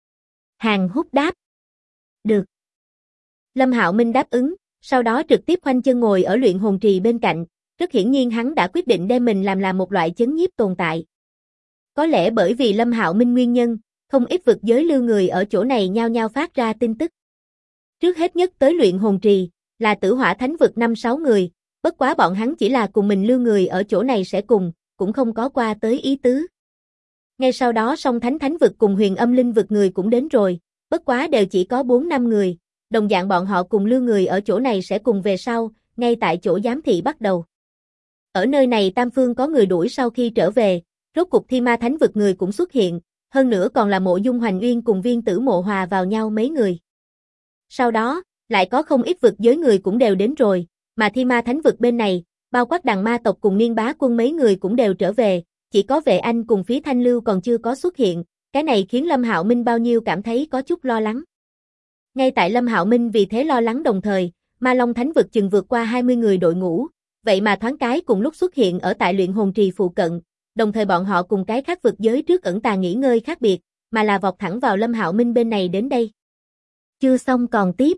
Hàn Húc đáp. Được. Lâm Hạo Minh đáp ứng, sau đó trực tiếp khoanh chân ngồi ở luyện hồn trì bên cạnh, rất hiển nhiên hắn đã quyết định đem mình làm một loại chấn nhiếp tồn tại. Có lẽ bởi vì Lâm Hạo Minh nguyên nhân, không ít vực giới lưu người ở chỗ này nhao nhao phát ra tin tức. Trước hết nhất tới luyện hồn trì, là Tử Hỏa Thánh vực 5-6 người, bất quá bọn hắn chỉ là cùng mình lưu người ở chỗ này sẽ cùng, cũng không có qua tới ý tứ. Ngay sau đó Song Thánh Thánh vực cùng Huyền Âm Linh vực người cũng đến rồi, bất quá đều chỉ có 4-5 người, đồng dạng bọn họ cùng lưu người ở chỗ này sẽ cùng về sau, ngay tại chỗ giám thị bắt đầu. Ở nơi này tam phương có người đuổi sau khi trở về, rốt cục Thi Ma Thánh vực người cũng xuất hiện, hơn nữa còn là Mộ Dung Hoành Uyên cùng Viên Tử Mộ hòa vào nhau mấy người. Sau đó, lại có không ít vực giới người cũng đều đến rồi, mà Thi Ma Thánh vực bên này, bao quát Đằng Ma tộc cùng Niên Bá quân mấy người cũng đều trở về, chỉ có Vệ Anh cùng Phí Thanh Lưu còn chưa có xuất hiện, cái này khiến Lâm Hạo Minh bao nhiêu cảm thấy có chút lo lắng. Ngay tại Lâm Hạo Minh vì thế lo lắng đồng thời, Ma Long Thánh vực chừng vượt qua 20 người đội ngũ, vậy mà thoáng cái cùng lúc xuất hiện ở tại luyện hồn trì phụ cận, đồng thời bọn họ cùng cái khác vực giới trước ẩn tàng nghỉ ngơi khác biệt, mà là vọt thẳng vào Lâm Hạo Minh bên này đến đây. Chưa xong còn tiếp.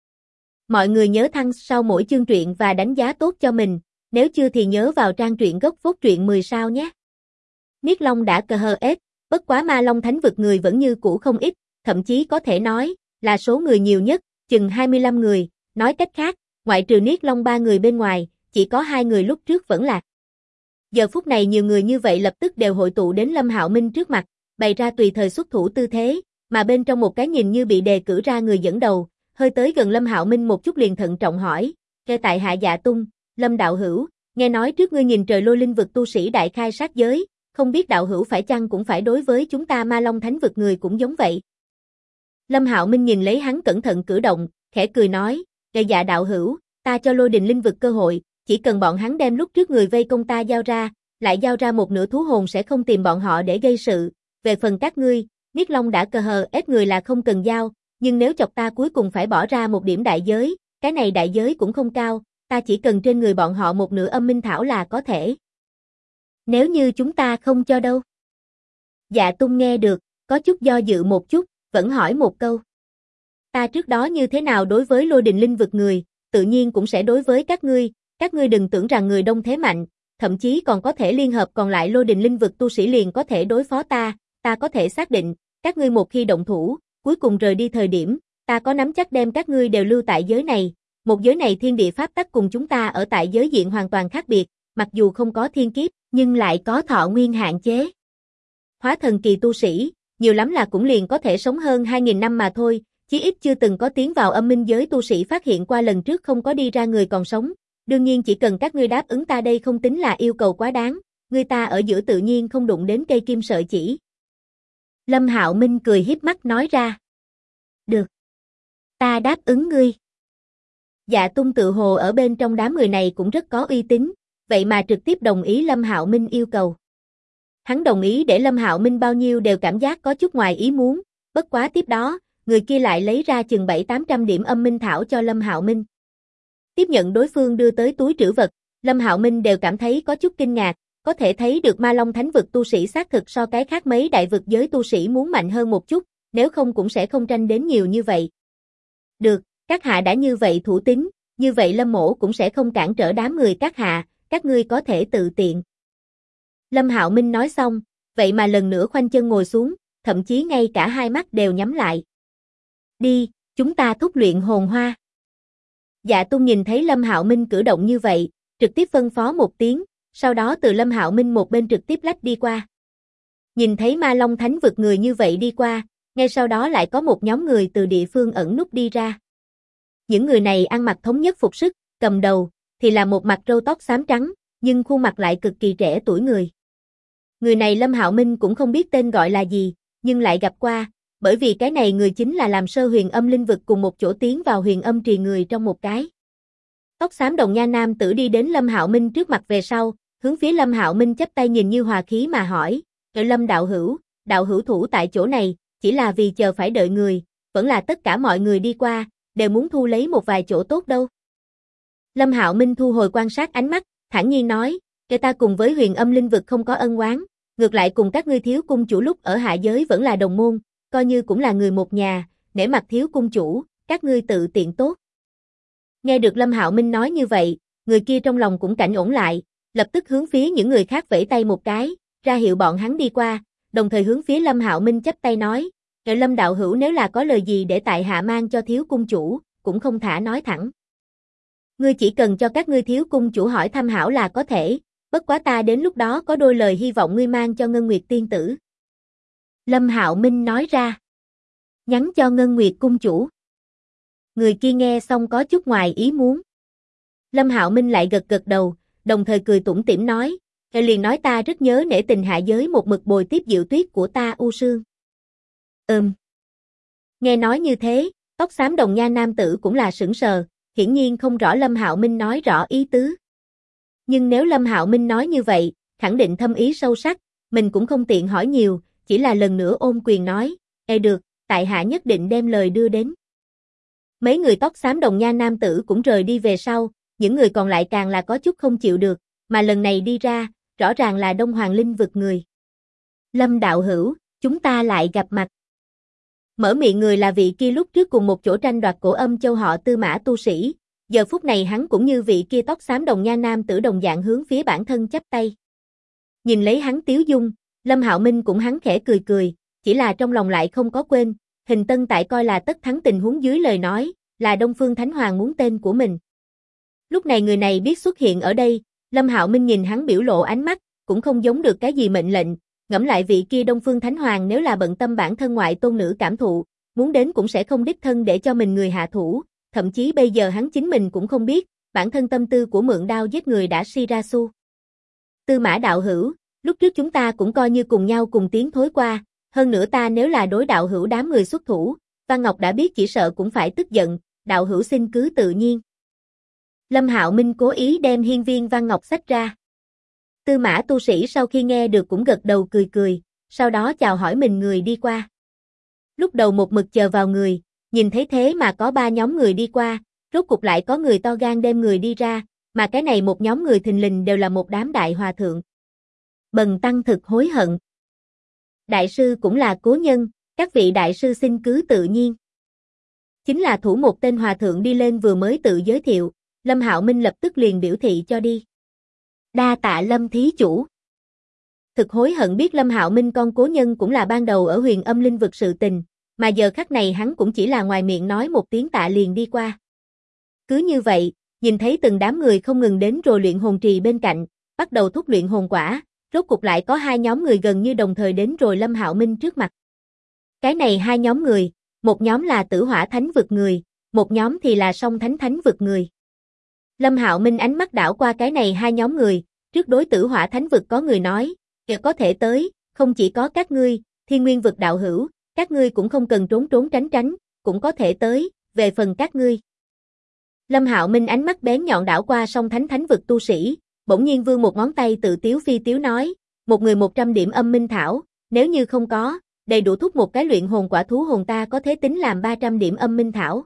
Mọi người nhớ thăng sau mỗi chương truyện và đánh giá tốt cho mình, nếu chưa thì nhớ vào trang truyện gốc phốt truyện 10 sao nhé. Niết Long đã cờ hờ ết, bất quá Ma Long Thánh vực người vẫn như cũ không ít, thậm chí có thể nói là số người nhiều nhất, chừng 25 người, nói cách khác, ngoại trừ Niết Long 3 người bên ngoài, chỉ có 2 người lúc trước vẫn lạc. Giờ phút này nhiều người như vậy lập tức đều hội tụ đến Lâm Hạo Minh trước mặt, bày ra tùy thời xuất thủ tư thế, mà bên trong một cái nhìn như bị đề cử ra người dẫn đầu, hơi tới gần Lâm Hạo Minh một chút liền thận trọng hỏi, "Kẻ tại Hạ Dạ Tung, Lâm đạo hữu, nghe nói trước ngươi nhìn trời lôi linh vực tu sĩ đại khai sát giới, không biết đạo hữu phải chăng cũng phải đối với chúng ta Ma Long Thánh vực người cũng giống vậy. Lâm Hạo Minh nhìn lấy hắn cẩn thận cử động, khẽ cười nói, dạ đạo hữu, ta cho Lôi Đình Linh vực cơ hội, chỉ cần bọn hắn đem lúc trước người vây công ta giao ra, lại giao ra một nửa thú hồn sẽ không tìm bọn họ để gây sự, về phần các ngươi, Niết Long đã cờ hờ ép người là không cần giao, nhưng nếu chọc ta cuối cùng phải bỏ ra một điểm đại giới, cái này đại giới cũng không cao, ta chỉ cần trên người bọn họ một nửa âm minh thảo là có thể. Nếu như chúng ta không cho đâu? Dạ Tung nghe được, có chút do dự một chút, vẫn hỏi một câu. Ta trước đó như thế nào đối với Lôi Đình Linh vực người, tự nhiên cũng sẽ đối với các ngươi đừng tưởng rằng người đông thế mạnh, thậm chí còn có thể liên hợp còn lại Lôi Đình Linh vực tu sĩ liền có thể đối phó ta có thể xác định, các ngươi một khi động thủ, cuối cùng rời đi thời điểm, ta có nắm chắc đem các ngươi đều lưu tại giới này, một giới này thiên địa pháp tắc cùng chúng ta ở tại giới diện hoàn toàn khác biệt, mặc dù không có thiên kiếp, nhưng lại có thọ nguyên hạn chế. Hóa thần kỳ tu sĩ, nhiều lắm là cũng liền có thể sống hơn 2000 năm mà thôi, chí ít chưa từng có tiến vào âm minh giới tu sĩ phát hiện qua lần trước không có đi ra người còn sống. Đương nhiên chỉ cần các ngươi đáp ứng ta đây không tính là yêu cầu quá đáng, người ta ở giữa tự nhiên không đụng đến cây kim sợi chỉ. Lâm Hạo Minh cười hiếp mắt nói ra. Được. Ta đáp ứng ngươi. Dạ Tung tự hồ ở bên trong đám người này cũng rất có uy tín, vậy mà trực tiếp đồng ý Lâm Hạo Minh yêu cầu. Hắn đồng ý để Lâm Hạo Minh bao nhiêu đều cảm giác có chút ngoài ý muốn, bất quá tiếp đó, người kia lại lấy ra chừng 700-800 điểm âm minh thảo cho Lâm Hạo Minh. Tiếp nhận đối phương đưa tới túi trữ vật, Lâm Hạo Minh đều cảm thấy có chút kinh ngạc, có thể thấy được Ma Long Thánh vực tu sĩ xác thực so cái khác mấy đại vực giới tu sĩ muốn mạnh hơn một chút, nếu không cũng sẽ không tranh đến nhiều như vậy. Được, các hạ đã như vậy thủ tín, như vậy Lâm mỗ cũng sẽ không cản trở đám người các hạ, các ngươi có thể tự tiện. Lâm Hạo Minh nói xong, vậy mà lần nữa khoanh chân ngồi xuống, thậm chí ngay cả hai mắt đều nhắm lại. Đi, chúng ta thúc luyện hồn hoa. Dạ Tung nhìn thấy Lâm Hạo Minh cử động như vậy, trực tiếp phân phó một tiếng, sau đó từ Lâm Hạo Minh một bên trực tiếp lách đi qua. Nhìn thấy Ma Long Thánh vực người như vậy đi qua, ngay sau đó lại có một nhóm người từ địa phương ẩn núp đi ra. Những người này ăn mặc thống nhất phục sức, cầm đầu thì là một mặt râu tóc xám trắng, nhưng khuôn mặt lại cực kỳ trẻ tuổi người. Người này Lâm Hạo Minh cũng không biết tên gọi là gì, nhưng lại gặp qua, bởi vì cái này người chính là làm sơ huyền âm linh vực cùng một chỗ tiến vào huyền âm trì người trong một cái. Tóc xám đồng nha nam tử đi đến Lâm Hạo Minh trước mặt về sau, hướng phía Lâm Hạo Minh chắp tay nhìn như hòa khí mà hỏi, Lâm đạo hữu thủ tại chỗ này, chỉ là vì chờ phải đợi người, vẫn là tất cả mọi người đi qua, đều muốn thu lấy một vài chỗ tốt đâu. Lâm Hạo Minh thu hồi quan sát ánh mắt, thản nhiên nói, ta cùng với huyền âm linh vực không có ân oán, ngược lại cùng các ngươi thiếu cung chủ lúc ở hạ giới vẫn là đồng môn, coi như cũng là người một nhà, nể mặt thiếu cung chủ, các ngươi tự tiện tốt. Nghe được Lâm Hạo Minh nói như vậy, người kia trong lòng cũng cảnh ổn lại, lập tức hướng phía những người khác vẫy tay một cái, ra hiệu bọn hắn đi qua, đồng thời hướng phía Lâm Hạo Minh chắp tay nói, Lâm đạo hữu nếu là có lời gì để tại hạ mang cho thiếu cung chủ, cũng không thả nói thẳng. Ngươi chỉ cần cho các ngươi thiếu cung chủ hỏi thăm hảo là có thể, bất quá ta đến lúc đó có đôi lời hy vọng ngươi mang cho Ngân Nguyệt tiên tử. Lâm Hạo Minh nói ra. Nhắn cho Ngân Nguyệt cung chủ. Người kia nghe xong có chút ngoài ý muốn. Lâm Hạo Minh lại gật gật đầu, đồng thời cười tủm tỉm nói, liền nói ta rất nhớ nể tình hạ giới một mực bồi tiếp Diệu Tuyết của ta U Sương. Nghe nói như thế, tóc xám đồng nha nam tử cũng là sững sờ, hiển nhiên không rõ Lâm Hạo Minh nói rõ ý tứ. Nhưng nếu Lâm Hạo Minh nói như vậy, khẳng định thâm ý sâu sắc, mình cũng không tiện hỏi nhiều, chỉ là lần nữa ôm quyền nói, được, tại hạ nhất định đem lời đưa đến. Mấy người tóc xám đồng nha nam tử cũng rời đi về sau, những người còn lại càng là có chút không chịu được, mà lần này đi ra, rõ ràng là Đông Hoàng Linh vực người. Lâm đạo hữu, chúng ta lại gặp mặt. Mở miệng người là vị kia lúc trước cùng một chỗ tranh đoạt cổ âm châu họ Tư Mã tu sĩ, giờ phút này hắn cũng như vị kia tóc xám đồng nha nam tử đồng dạng hướng phía bản thân chắp tay. Nhìn lấy hắn tiếu dung, Lâm Hạo Minh cũng hắn khẽ cười cười, chỉ là trong lòng lại không có quên, Hình Tân tại coi là tất thắng tình huống dưới lời nói, là Đông Phương Thánh Hoàng muốn tên của mình. Lúc này người này biết xuất hiện ở đây, Lâm Hạo Minh nhìn hắn biểu lộ ánh mắt, cũng không giống được cái gì mệnh lệnh, ngẫm lại vị kia Đông Phương Thánh Hoàng nếu là bận tâm bản thân ngoại tôn nữ cảm thụ, muốn đến cũng sẽ không đích thân để cho mình người hạ thủ, thậm chí bây giờ hắn chính mình cũng không biết, bản thân tâm tư của mượn đao giết người đã suy ra xu. Tư Mã đạo hữu, Lúc trước chúng ta cũng coi như cùng nhau cùng tiến thối qua, hơn nữa ta nếu là đối đạo hữu đám người xuất thủ, Văn Ngọc đã biết chỉ sợ cũng phải tức giận, đạo hữu xin cứ tự nhiên. Lâm Hạo Minh cố ý đem hiên viên Văn Ngọc xách ra. Tư Mã tu sĩ sau khi nghe được cũng gật đầu cười cười, sau đó chào hỏi mình người đi qua. Lúc đầu một mực chờ vào người, nhìn thấy thế mà có 3 nhóm người đi qua, rốt cục lại có người to gan đem người đi ra, mà cái này một nhóm người thình lình đều là một đám đại hòa thượng. Bần tăng thực hối hận. Đại sư cũng là cố nhân, các vị đại sư xin cứ tự nhiên. Chính là thủ một tên hòa thượng đi lên vừa mới tự giới thiệu, Lâm Hạo Minh lập tức liền biểu thị cho đi. Đa tạ Lâm thí chủ. Thực hối hận biết Lâm Hạo Minh con cố nhân cũng là ban đầu ở Huyền Âm Linh vực sự tình, mà giờ khắc này hắn cũng chỉ là ngoài miệng nói một tiếng tạ liền đi qua. Cứ như vậy, nhìn thấy từng đám người không ngừng đến rồi luyện hồn trì bên cạnh, bắt đầu thúc luyện hồn quả, rốt cục lại có 2 nhóm người gần như đồng thời đến rồi Lâm Hạo Minh trước mặt. Cái này 2 nhóm người, một nhóm là Tử Hỏa Thánh vực người, một nhóm thì là Song Thánh Thánh vực người. Lâm Hạo Minh ánh mắt đảo qua cái này 2 nhóm người, trước đối Tử Hỏa Thánh vực có người nói, kìa có thể tới, không chỉ có các ngươi, Thiên Nguyên vực đạo hữu, các ngươi cũng không cần trốn trốn tránh tránh, cũng có thể tới, về phần các ngươi. Lâm Hạo Minh ánh mắt bén nhọn đảo qua Song Thánh Thánh vực tu sĩ, bỗng nhiên vươn một ngón tay tự tiếu phi tiếu nói, một người 100 điểm âm minh thảo, nếu như không có, đầy đủ thúc một cái luyện hồn quả thú hồn ta có thể tính làm 300 điểm âm minh thảo.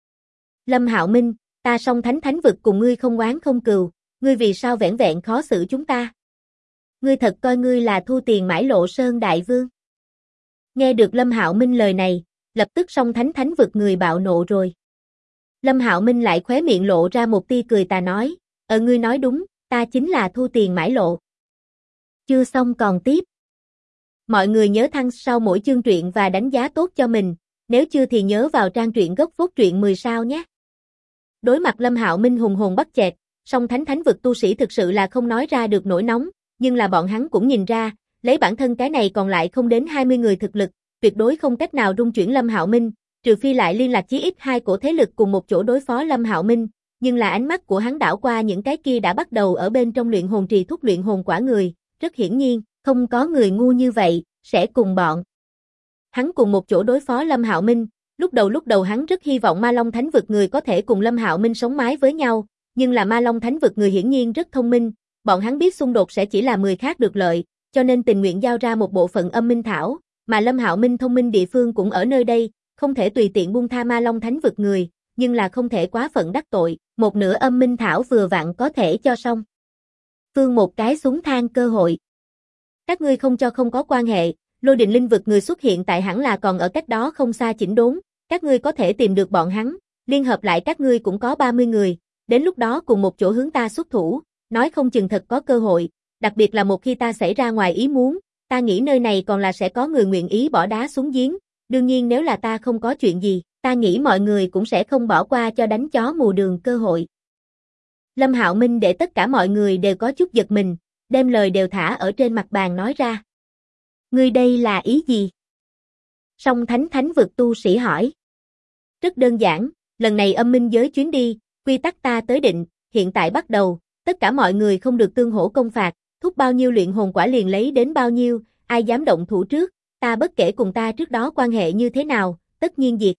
Lâm Hạo Minh, ta Song Thánh Thánh vực cùng ngươi không oán không cừu, ngươi vì sao vẻn vẹn khó xử chúng ta? Ngươi thật coi ngươi là thu tiền mãi lộ sơn đại vương. Nghe được Lâm Hạo Minh lời này, lập tức Song Thánh Thánh vực người bạo nộ rồi. Lâm Hạo Minh lại khóe miệng lộ ra một tia cười tà nói, ngươi nói đúng, ta chính là thu tiền mãi lộ. Chưa xong còn tiếp. Mọi người nhớ thăng sau mỗi chương truyện và đánh giá tốt cho mình, nếu chưa thì nhớ vào trang truyện gốc phốt truyện 10 sao nhé. Đối mặt Lâm Hạo Minh hùng hồn bắt chẹt, Song Thánh Thánh vực tu sĩ thực sự là không nói ra được nỗi nóng, nhưng là bọn hắn cũng nhìn ra, lấy bản thân cái này còn lại không đến 20 người thực lực, tuyệt đối không cách nào rung chuyển Lâm Hạo Minh, trừ phi lại liên lạc chí ít 2 cổ thế lực cùng một chỗ đối phó Lâm Hạo Minh, nhưng là ánh mắt của hắn đảo qua những cái kia đã bắt đầu ở bên trong luyện hồn trì thúc luyện hồn quả người, rất hiển nhiên, không có người ngu như vậy, sẽ cùng bọn hắn cùng một chỗ đối phó Lâm Hạo Minh. Lúc đầu hắn rất hy vọng Ma Long Thánh vực người có thể cùng Lâm Hạo Minh sống mái với nhau, nhưng là Ma Long Thánh vực người hiển nhiên rất thông minh, bọn hắn biết xung đột sẽ chỉ là người khác được lợi, cho nên tình nguyện giao ra một bộ phận âm minh thảo, mà Lâm Hạo Minh thông minh địa phương cũng ở nơi đây, không thể tùy tiện buông tha Ma Long Thánh vực người, nhưng là không thể quá phận đắc tội, một nửa âm minh thảo vừa vặn có thể cho xong phương một cái xuống thang cơ hội. Các ngươi không cho không có quan hệ, Lôi Đình Linh vực người xuất hiện tại hẳn là còn ở cách đó không xa chỉnh đốn, các ngươi có thể tìm được bọn hắn, liên hợp lại các ngươi cũng có 30 người, đến lúc đó cùng một chỗ hướng ta xuất thủ, nói không chừng thật có cơ hội, đặc biệt là một khi ta xảy ra ngoài ý muốn, ta nghĩ nơi này còn là sẽ có người nguyện ý bỏ đá xuống giếng, đương nhiên nếu là ta không có chuyện gì, ta nghĩ mọi người cũng sẽ không bỏ qua cho đánh chó mù đường cơ hội. Lâm Hạo Minh để tất cả mọi người đều có chút giật mình, đem lời đều thả ở trên mặt bàn nói ra. Ngươi đây là ý gì? Song Thánh Thánh vực tu sĩ hỏi. Rất đơn giản, lần này âm minh giới chuyến đi, quy tắc ta tới định, hiện tại bắt đầu, tất cả mọi người không được tương hỗ công phạt, thúc bao nhiêu luyện hồn quả liền lấy đến bao nhiêu, ai dám động thủ trước, ta bất kể cùng ta trước đó quan hệ như thế nào, tất nhiên diệt.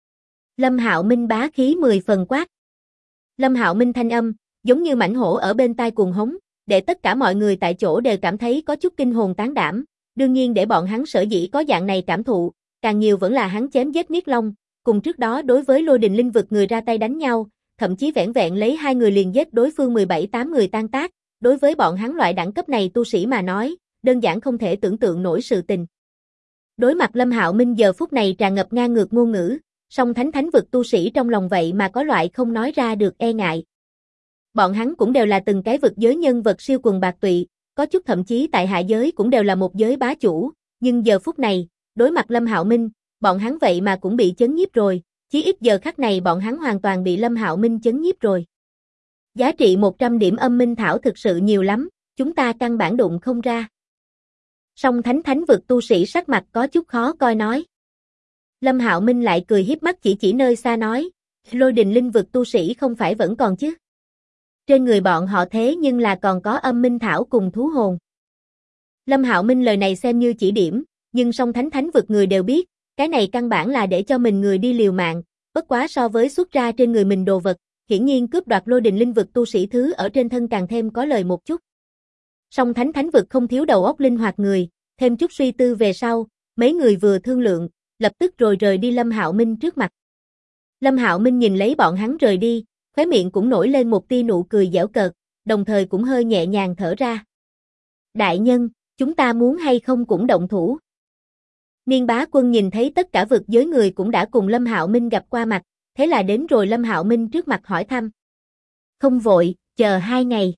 Lâm Hạo Minh bá khí 10 phần quát. Lâm Hạo Minh thanh âm, giống như mãnh hổ ở bên tai cuồng hống, để tất cả mọi người tại chỗ đều cảm thấy có chút kinh hồn tán đảm, đương nhiên để bọn hắn sở dĩ có dạng này cảm thụ, càng nhiều vẫn là hắn chém giết Niết Long, cùng trước đó đối với Lôi Đình Linh vực người ra tay đánh nhau, thậm chí vẻn vẹn lấy 2 người liền giết đối phương 17-8 người tan tác, đối với bọn hắn loại đẳng cấp này tu sĩ mà nói, đơn giản không thể tưởng tượng nổi sự tình. Đối mặt Lâm Hạo Minh giờ phút này tràn ngập ngang ngược ngôn ngữ, Song Thánh Thánh vực tu sĩ trong lòng vậy mà có loại không nói ra được e ngại. Bọn hắn cũng đều là từng cái vực giới nhân vật siêu quần bạc tụy, có chút thậm chí tại hạ giới cũng đều là một giới bá chủ, nhưng giờ phút này, đối mặt Lâm Hạo Minh, bọn hắn vậy mà cũng bị chấn nhiếp rồi, chí ít giờ khắc này bọn hắn hoàn toàn bị Lâm Hạo Minh chấn nhiếp rồi. Giá trị 100 điểm âm minh thảo thực sự nhiều lắm, chúng ta căn bản đụng không ra. Song Thánh Thánh vực tu sĩ sắc mặt có chút khó coi nói. Lâm Hạo Minh lại cười hiếp mắt chỉ nơi xa nói, Lôi Đình Linh vực tu sĩ không phải vẫn còn chứ? Trên người bọn họ thế nhưng là còn có âm minh thảo cùng thú hồn. Lâm Hạo Minh lời này xem như chỉ điểm, nhưng song thánh vực người đều biết, cái này căn bản là để cho mình người đi liều mạng, bất quá so với xuất ra trên người mình đồ vật, hiển nhiên cướp đoạt lôi đình linh vực tu sĩ thứ ở trên thân càng thêm có lời một chút. Song thánh vực không thiếu đầu óc linh hoạt người, thêm chút suy tư về sau, mấy người vừa thương lượng, lập tức rồi rời đi Lâm Hạo Minh trước mặt. Lâm Hạo Minh nhìn lấy bọn hắn rời đi, khóe miệng cũng nổi lên một tia nụ cười giễu cợt, đồng thời cũng hơi nhẹ nhàng thở ra. Đại nhân, chúng ta muốn hay không cũng động thủ. Niên Bá Quân nhìn thấy tất cả vực giới người cũng đã cùng Lâm Hạo Minh gặp qua mặt, thế là đến rồi Lâm Hạo Minh trước mặt hỏi thăm. Không vội, chờ 2 ngày.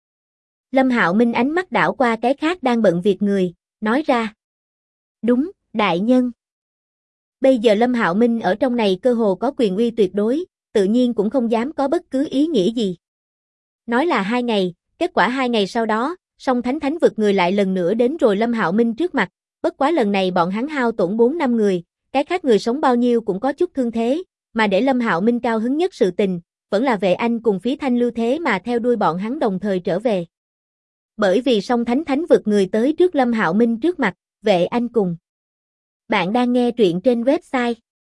Lâm Hạo Minh ánh mắt đảo qua cái khác đang bận việc người, nói ra. Đúng, đại nhân. Bây giờ Lâm Hạo Minh ở trong này cơ hồ có quyền uy tuyệt đối, tự nhiên cũng không dám có bất cứ ý nghĩa gì. Nói là 2 ngày, kết quả 2 ngày sau đó, song thánh vực người lại lần nữa đến rồi Lâm Hạo Minh trước mặt, bất quá lần này bọn hắn hao tổn 4-5 người, cái khác người sống bao nhiêu cũng có chút thương thế, mà để Lâm Hạo Minh cao hứng nhất sự tình, vẫn là Vệ Anh cùng Phí Thanh lưu thế mà theo đuôi bọn hắn đồng thời trở về. Bởi vì song thánh vực người tới trước Lâm Hạo Minh trước mặt, Vệ Anh cùng. Bạn đang nghe truyện trên website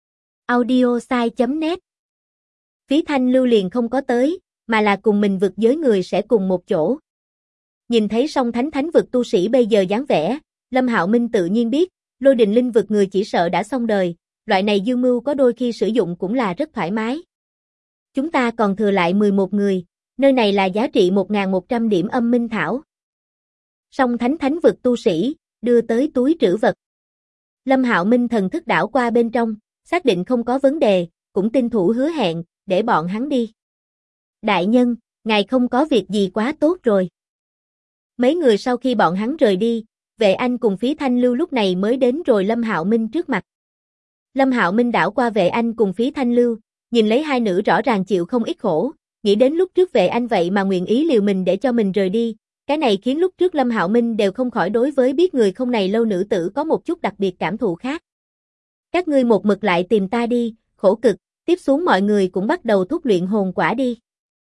audiosai.net. Phí Thanh lưu liền không có tới, mà là cùng mình vực giới người sẽ cùng một chỗ. Nhìn thấy song thánh vực tu sĩ bây giờ dáng vẻ, Lâm Hạo Minh tự nhiên biết, lôi đình linh vực người chỉ sợ đã xong đời, loại này dương mưu có đôi khi sử dụng cũng là rất thoải mái. Chúng ta còn thừa lại 11 người, nơi này là giá trị 1.100 điểm âm minh thảo. Song thánh vực tu sĩ, đưa tới túi trữ vật. Lâm Hạo Minh thần thức đảo qua bên trong, xác định không có vấn đề, cũng tin thủ hứa hẹn, để bọn hắn đi. Đại nhân, ngài không có việc gì quá tốt rồi. Mấy người sau khi bọn hắn rời đi, Vệ Anh cùng Phí Thanh Lưu lúc này mới đến rồi Lâm Hạo Minh trước mặt. Lâm Hạo Minh đảo qua Vệ Anh cùng Phí Thanh Lưu, nhìn lấy hai nữ rõ ràng chịu không ít khổ, nghĩ đến lúc trước Vệ Anh vậy mà nguyện ý liều mình để cho mình rời đi, cái này khiến lúc trước Lâm Hạo Minh đều không khỏi đối với biết người không này lâu nữ tử có một chút đặc biệt cảm thụ khác. Các ngươi một mực lại tìm ta đi, khổ cực, tiếp xuống mọi người cũng bắt đầu thúc luyện hồn quả đi.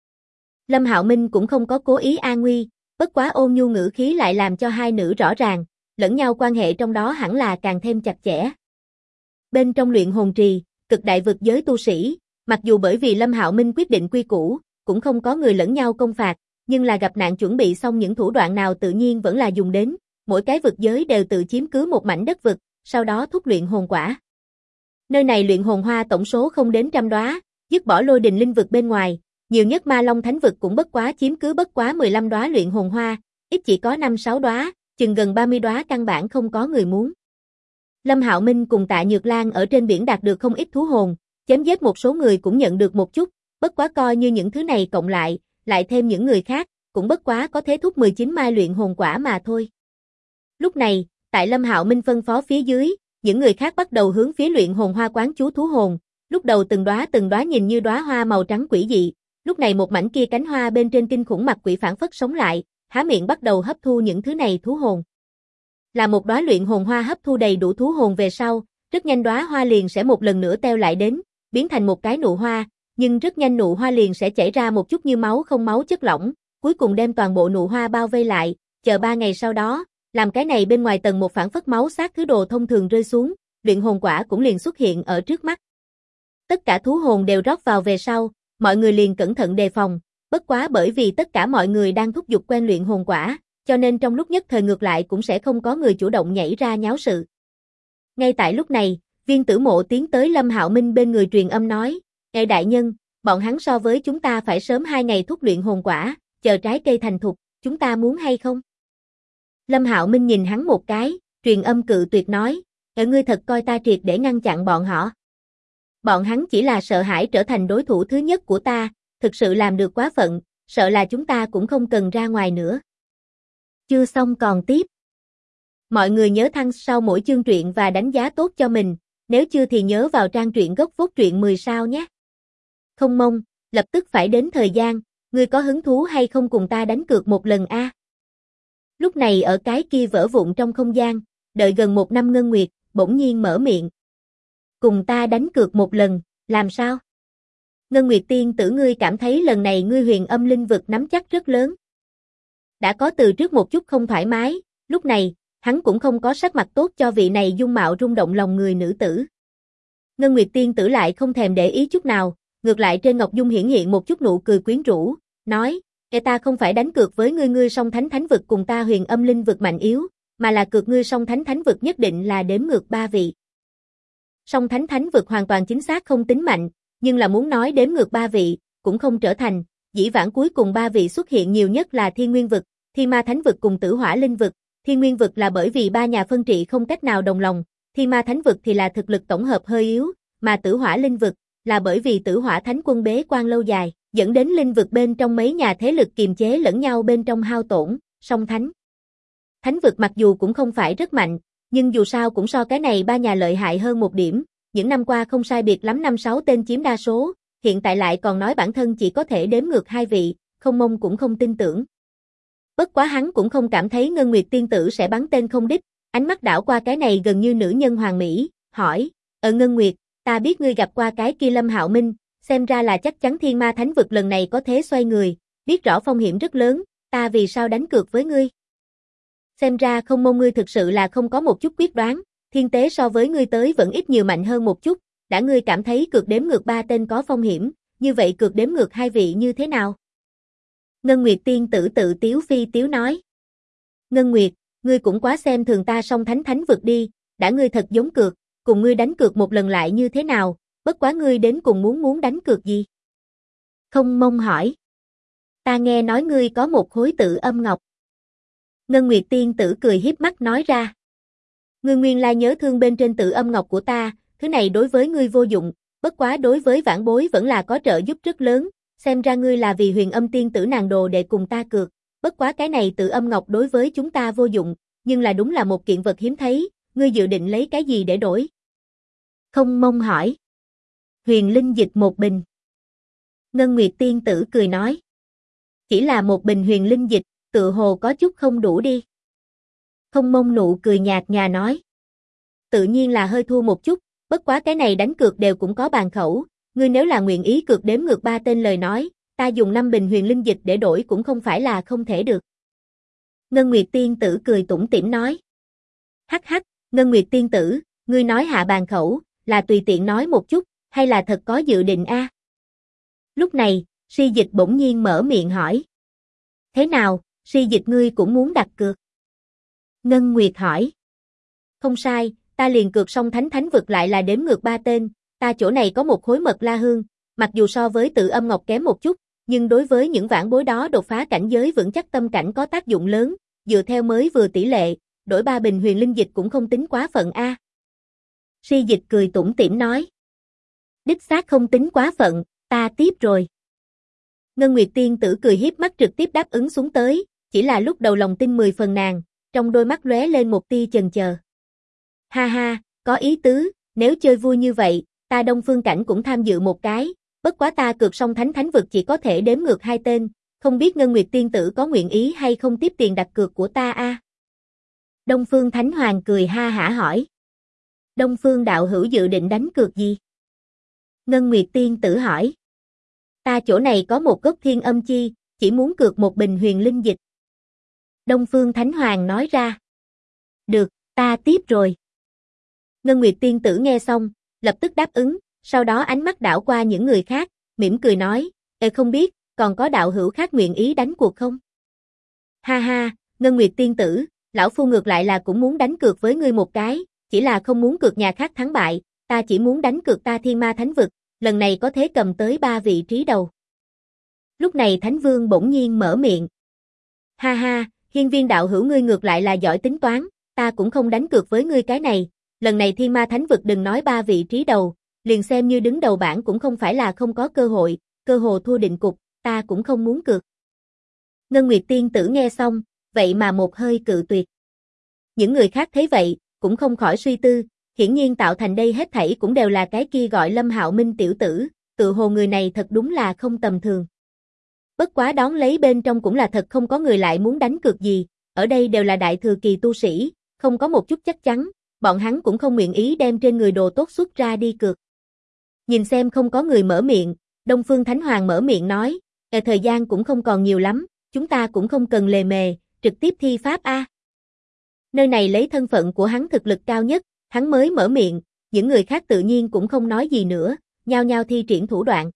Lâm Hạo Minh cũng không có cố ý an nguy, bất quá ôn nhu ngữ khí lại làm cho hai nữ rõ ràng, lẫn nhau quan hệ trong đó hẳn là càng thêm chặt chẽ. Bên trong luyện hồn trì, cực đại vực giới tu sĩ, mặc dù bởi vì Lâm Hạo Minh quyết định quy củ, cũng không có người lẫn nhau công phạt, nhưng là gặp nạn chuẩn bị xong những thủ đoạn nào tự nhiên vẫn là dùng đến, mỗi cái vực giới đều tự chiếm cứ một mảnh đất vực, sau đó thúc luyện hồn quả. Nơi này luyện hồn hoa tổng số không đến 100 đóa, dứt bỏ lôi đình linh vực bên ngoài, nhiều nhất Ma Long Thánh vực cũng chiếm cứ bất quá 15 đóa luyện hồn hoa, ít chỉ có 5-6 đóa, chừng gần 30 đóa căn bản không có người muốn. Lâm Hạo Minh cùng Tạ Nhược Lan ở trên biển đạt được không ít thú hồn, chém giết một số người cũng nhận được một chút, bất quá coi như những thứ này cộng lại thêm những người khác, cũng bất quá có thế thúc 19 mai luyện hồn quả mà thôi. Lúc này, tại Lâm Hạo Minh phân phó phía dưới, những người khác bắt đầu hướng phía luyện hồn hoa quán chú thú hồn, lúc đầu từng đóa nhìn như đóa hoa màu trắng quỷ dị, lúc này một mảnh kia cánh hoa bên trên kinh khủng mặt quỷ phản phất sống lại, há miệng bắt đầu hấp thu những thứ này thú hồn. Là một đóa luyện hồn hoa hấp thu đầy đủ thú hồn về sau, rất nhanh đóa hoa liền sẽ một lần nữa teo lại đến, biến thành một cái nụ hoa, nhưng rất nhanh nụ hoa liền sẽ chảy ra một chút như máu không máu chất lỏng, cuối cùng đem toàn bộ nụ hoa bao vây lại, chờ 3 ngày sau đó, làm cái này bên ngoài tầng một phản phất máu xác thứ đồ thông thường rơi xuống, luyện hồn quả cũng liền xuất hiện ở trước mắt. Tất cả thú hồn đều rót vào về sau, mọi người liền cẩn thận đề phòng, bất quá bởi vì tất cả mọi người đang thúc giục quen luyện hồn quả, cho nên trong lúc nhất thời ngược lại cũng sẽ không có người chủ động nhảy ra nháo sự. Ngay tại lúc này, Viên Tử Mộ tiến tới Lâm Hạo Minh bên người truyền âm nói, "Ngài đại nhân, bọn hắn so với chúng ta phải sớm 2 ngày thúc luyện hồn quả, chờ trái cây thành thục, chúng ta muốn hay không?" Lâm Hạo Minh nhìn hắn một cái, truyền âm cự tuyệt nói, "Ngươi thật coi ta triệt để ngăn chặn bọn họ. Bọn hắn chỉ là sợ hãi trở thành đối thủ thứ nhất của ta, thực sự làm được quá phận, sợ là chúng ta cũng không cần ra ngoài nữa." Chưa xong còn tiếp. Mọi người nhớ thăng sau mỗi chương truyện và đánh giá tốt cho mình, nếu chưa thì nhớ vào trang truyện gốc phốt truyện 10 sao nhé. Không mong, lập tức phải đến thời gian, ngươi có hứng thú hay không cùng ta đánh cược một lần a? Lúc này ở cái kia vỡ vụn trong không gian, đợi gần 1 năm Ngân Nguyệt, bỗng nhiên mở miệng. Cùng ta đánh cược một lần, làm sao? Ngân Nguyệt tiên tử ngươi cảm thấy lần này ngươi huyền âm linh vực nắm chắc rất lớn. Đã có từ trước một chút không thoải mái, lúc này, hắn cũng không có sắc mặt tốt cho vị này dung mạo rung động lòng người nữ tử. Ngân Nguyệt tiên tử lại không thèm để ý chút nào, ngược lại trên Ngọc Dung hiển hiện một chút nụ cười quyến rũ, nói, ta không phải đánh cược với ngươi song thánh thánh vực cùng ta huyền âm linh vực mạnh yếu, mà là cược ngươi song thánh thánh vực nhất định là đếm ngược 3 vị. Song thánh thánh vực hoàn toàn chính xác không tính mạnh, nhưng là muốn nói đếm ngược 3 vị, cũng không trở thành, dĩ vãng cuối cùng 3 vị xuất hiện nhiều nhất là Thiên Nguyên vực, Thiên Ma thánh vực cùng Tử Hỏa linh vực. Thiên Nguyên vực là bởi vì 3 nhà phân trị không cách nào đồng lòng, Thiên Ma thánh vực thì là thực lực tổng hợp hơi yếu, mà Tử Hỏa linh vực là bởi vì Tử Hỏa thánh quân bế quan lâu dài, dẫn đến linh vực bên trong mấy nhà thế lực kiềm chế lẫn nhau bên trong hao tổn, song thánh vực mặc dù cũng không phải rất mạnh, nhưng dù sao cũng so cái này 3 nhà lợi hại hơn một điểm, những năm qua không sai biệt lắm 5-6 tên chiếm đa số, hiện tại lại còn nói bản thân chỉ có thể đếm ngược 2 vị, Không Mông cũng không tin tưởng. Bất quá hắn cũng không cảm thấy Ngân Nguyệt tiên tử sẽ bắn tên không đích, ánh mắt đảo qua cái này gần như nữ nhân hoàng mỹ, hỏi, Ngân Nguyệt, ta biết ngươi gặp qua cái kia Lâm Hạo Minh, xem ra là chắc chắn Thiên Ma thánh vực lần này có thế xoay người, biết rõ phong hiểm rất lớn, ta vì sao đánh cược với ngươi? Xem ra Không Mông ngươi thực sự là không có một chút quyết đoán, thiên tế so với ngươi tới vẫn ít nhiều mạnh hơn một chút, đã ngươi cảm thấy cược đếm ngược 3 tên có phong hiểm, như vậy cược đếm ngược 2 vị như thế nào? Ngân Nguyệt tiên tử tự tiếu phi tiếu nói. Ngân Nguyệt, ngươi cũng quá xem thường ta song thánh thánh vực đi, đã ngươi thật giống cược, cùng ngươi đánh cược một lần lại như thế nào, bất quá ngươi đến cùng muốn đánh cược gì? Không Mông hỏi. Ta nghe nói ngươi có một khối Tử Âm ngọc. Ngân Nguyệt tiên tử cười hiếp mắt nói ra. Ngươi nguyên lai nhớ thương bên trên Tử Âm ngọc của ta, thứ này đối với ngươi vô dụng, bất quá đối với vãn bối vẫn là có trợ giúp rất lớn, xem ra ngươi là vì huyền âm tiên tử nàng đồ để cùng ta cược, bất quá cái này Tử Âm ngọc đối với chúng ta vô dụng, nhưng là đúng là một kiện vật hiếm thấy, ngươi dự định lấy cái gì để đổi? Không Mông hỏi. Huyền linh dịch một bình. Ngân Nguyệt tiên tử cười nói. Chỉ là một bình huyền linh dịch, tựa hồ có chút không đủ đi. Không Mông nụ cười nhạt nhòa nói. Tự nhiên là hơi thua một chút, bất quá cái này đánh cược đều cũng có bàn khẩu, ngươi nếu là nguyện ý cược đếm ngược 3 tên lời nói, ta dùng 5 bình huyền linh dịch để đổi cũng không phải là không thể được. Ngân Nguyệt tiên tử cười tủm tỉm nói. Hắc hắc, Ngân Nguyệt tiên tử, ngươi nói hạ bàn khẩu, là tùy tiện nói một chút, hay là thật có dự định a? Lúc này, Si Dịch bỗng nhiên mở miệng hỏi. Thế nào, Si Dịch ngươi cũng muốn đặt cược? Ngân Nguyệt hỏi. Không sai, ta liền cược song thánh thánh vực lại là đếm ngược 3 tên, ta chỗ này có một khối mật la hương, mặc dù so với Tử Âm ngọc kém một chút, nhưng đối với những vãn bối đó đột phá cảnh giới vững chắc tâm cảnh có tác dụng lớn, dựa theo mới vừa tỷ lệ, đổi 3 bình huyền linh dịch cũng không tính quá phận a. Si Dịch cười tủm tỉm nói. Đích xác không tính quá phận, ta tiếp rồi. Ngân Nguyệt tiên tử cười hiếp mắt trực tiếp đáp ứng xuống tới, chỉ là lúc đầu lòng tin 10 phần nàng, trong đôi mắt lóe lên một tia chần chờ. Ha ha, có ý tứ, nếu chơi vui như vậy, ta Đông Phương Cảnh cũng tham dự một cái, bất quá ta cược song thánh thánh vực chỉ có thể đếm ngược 2 tên, không biết Ngân Nguyệt tiên tử có nguyện ý hay không tiếp tiền đặt cược của ta a? Đông Phương Thánh Hoàng cười ha hả hỏi. Đông Phương đạo hữu dự định đánh cược gì? Ngân Nguyệt tiên tử hỏi. Ta chỗ này có một gốc thiên âm chi, chỉ muốn cược một bình huyền linh dịch. Đông Phương Thánh Hoàng nói ra. Được, ta tiếp rồi. Ngân Nguyệt tiên tử nghe xong, lập tức đáp ứng, sau đó ánh mắt đảo qua những người khác, mỉm cười nói, không biết, còn có đạo hữu khác nguyện ý đánh cuộc không? Ha ha, Ngân Nguyệt tiên tử, lão phu ngược lại là cũng muốn đánh cược với ngươi một cái, chỉ là không muốn cược nhà khác thắng bại, ta chỉ muốn đánh cược ta Thiên Ma thánh vực, lần này có thể cầm tới 3 vị trí đầu. Lúc này Thánh Vương bỗng nhiên mở miệng. Ha ha, Hiên Viên đạo hữu ngươi ngược lại là giỏi tính toán, ta cũng không đánh cược với ngươi cái này, lần này Thiên Ma thánh vực đừng nói 3 vị trí đầu, liền xem như đứng đầu bảng cũng không phải là không có cơ hội, cơ hồ thua định cục, ta cũng không muốn cược. Ngân Nguyệt tiên tử nghe xong, vậy mà một hơi cự tuyệt. Những người khác thấy vậy, cũng không khỏi suy tư, hiển nhiên tạo thành đây hết thảy cũng đều là cái kia gọi Lâm Hạo Minh tiểu tử, tự hồ người này thật đúng là không tầm thường. Bất quá đón lấy bên trong cũng là thật không có người lại muốn đánh cược gì, ở đây đều là đại thừa kỳ tu sĩ, không có một chút chắc chắn, bọn hắn cũng không nguyện ý đem trên người đồ tốt xuất ra đi cược. Nhìn xem không có người mở miệng, Đông Phương Thánh Hoàng mở miệng nói, thời gian cũng không còn nhiều lắm, chúng ta cũng không cần lề mề, trực tiếp thi pháp a. Nơi này lấy thân phận của hắn thực lực cao nhất, hắn mới mở miệng, những người khác tự nhiên cũng không nói gì nữa, nhao nhao thi triển thủ đoạn.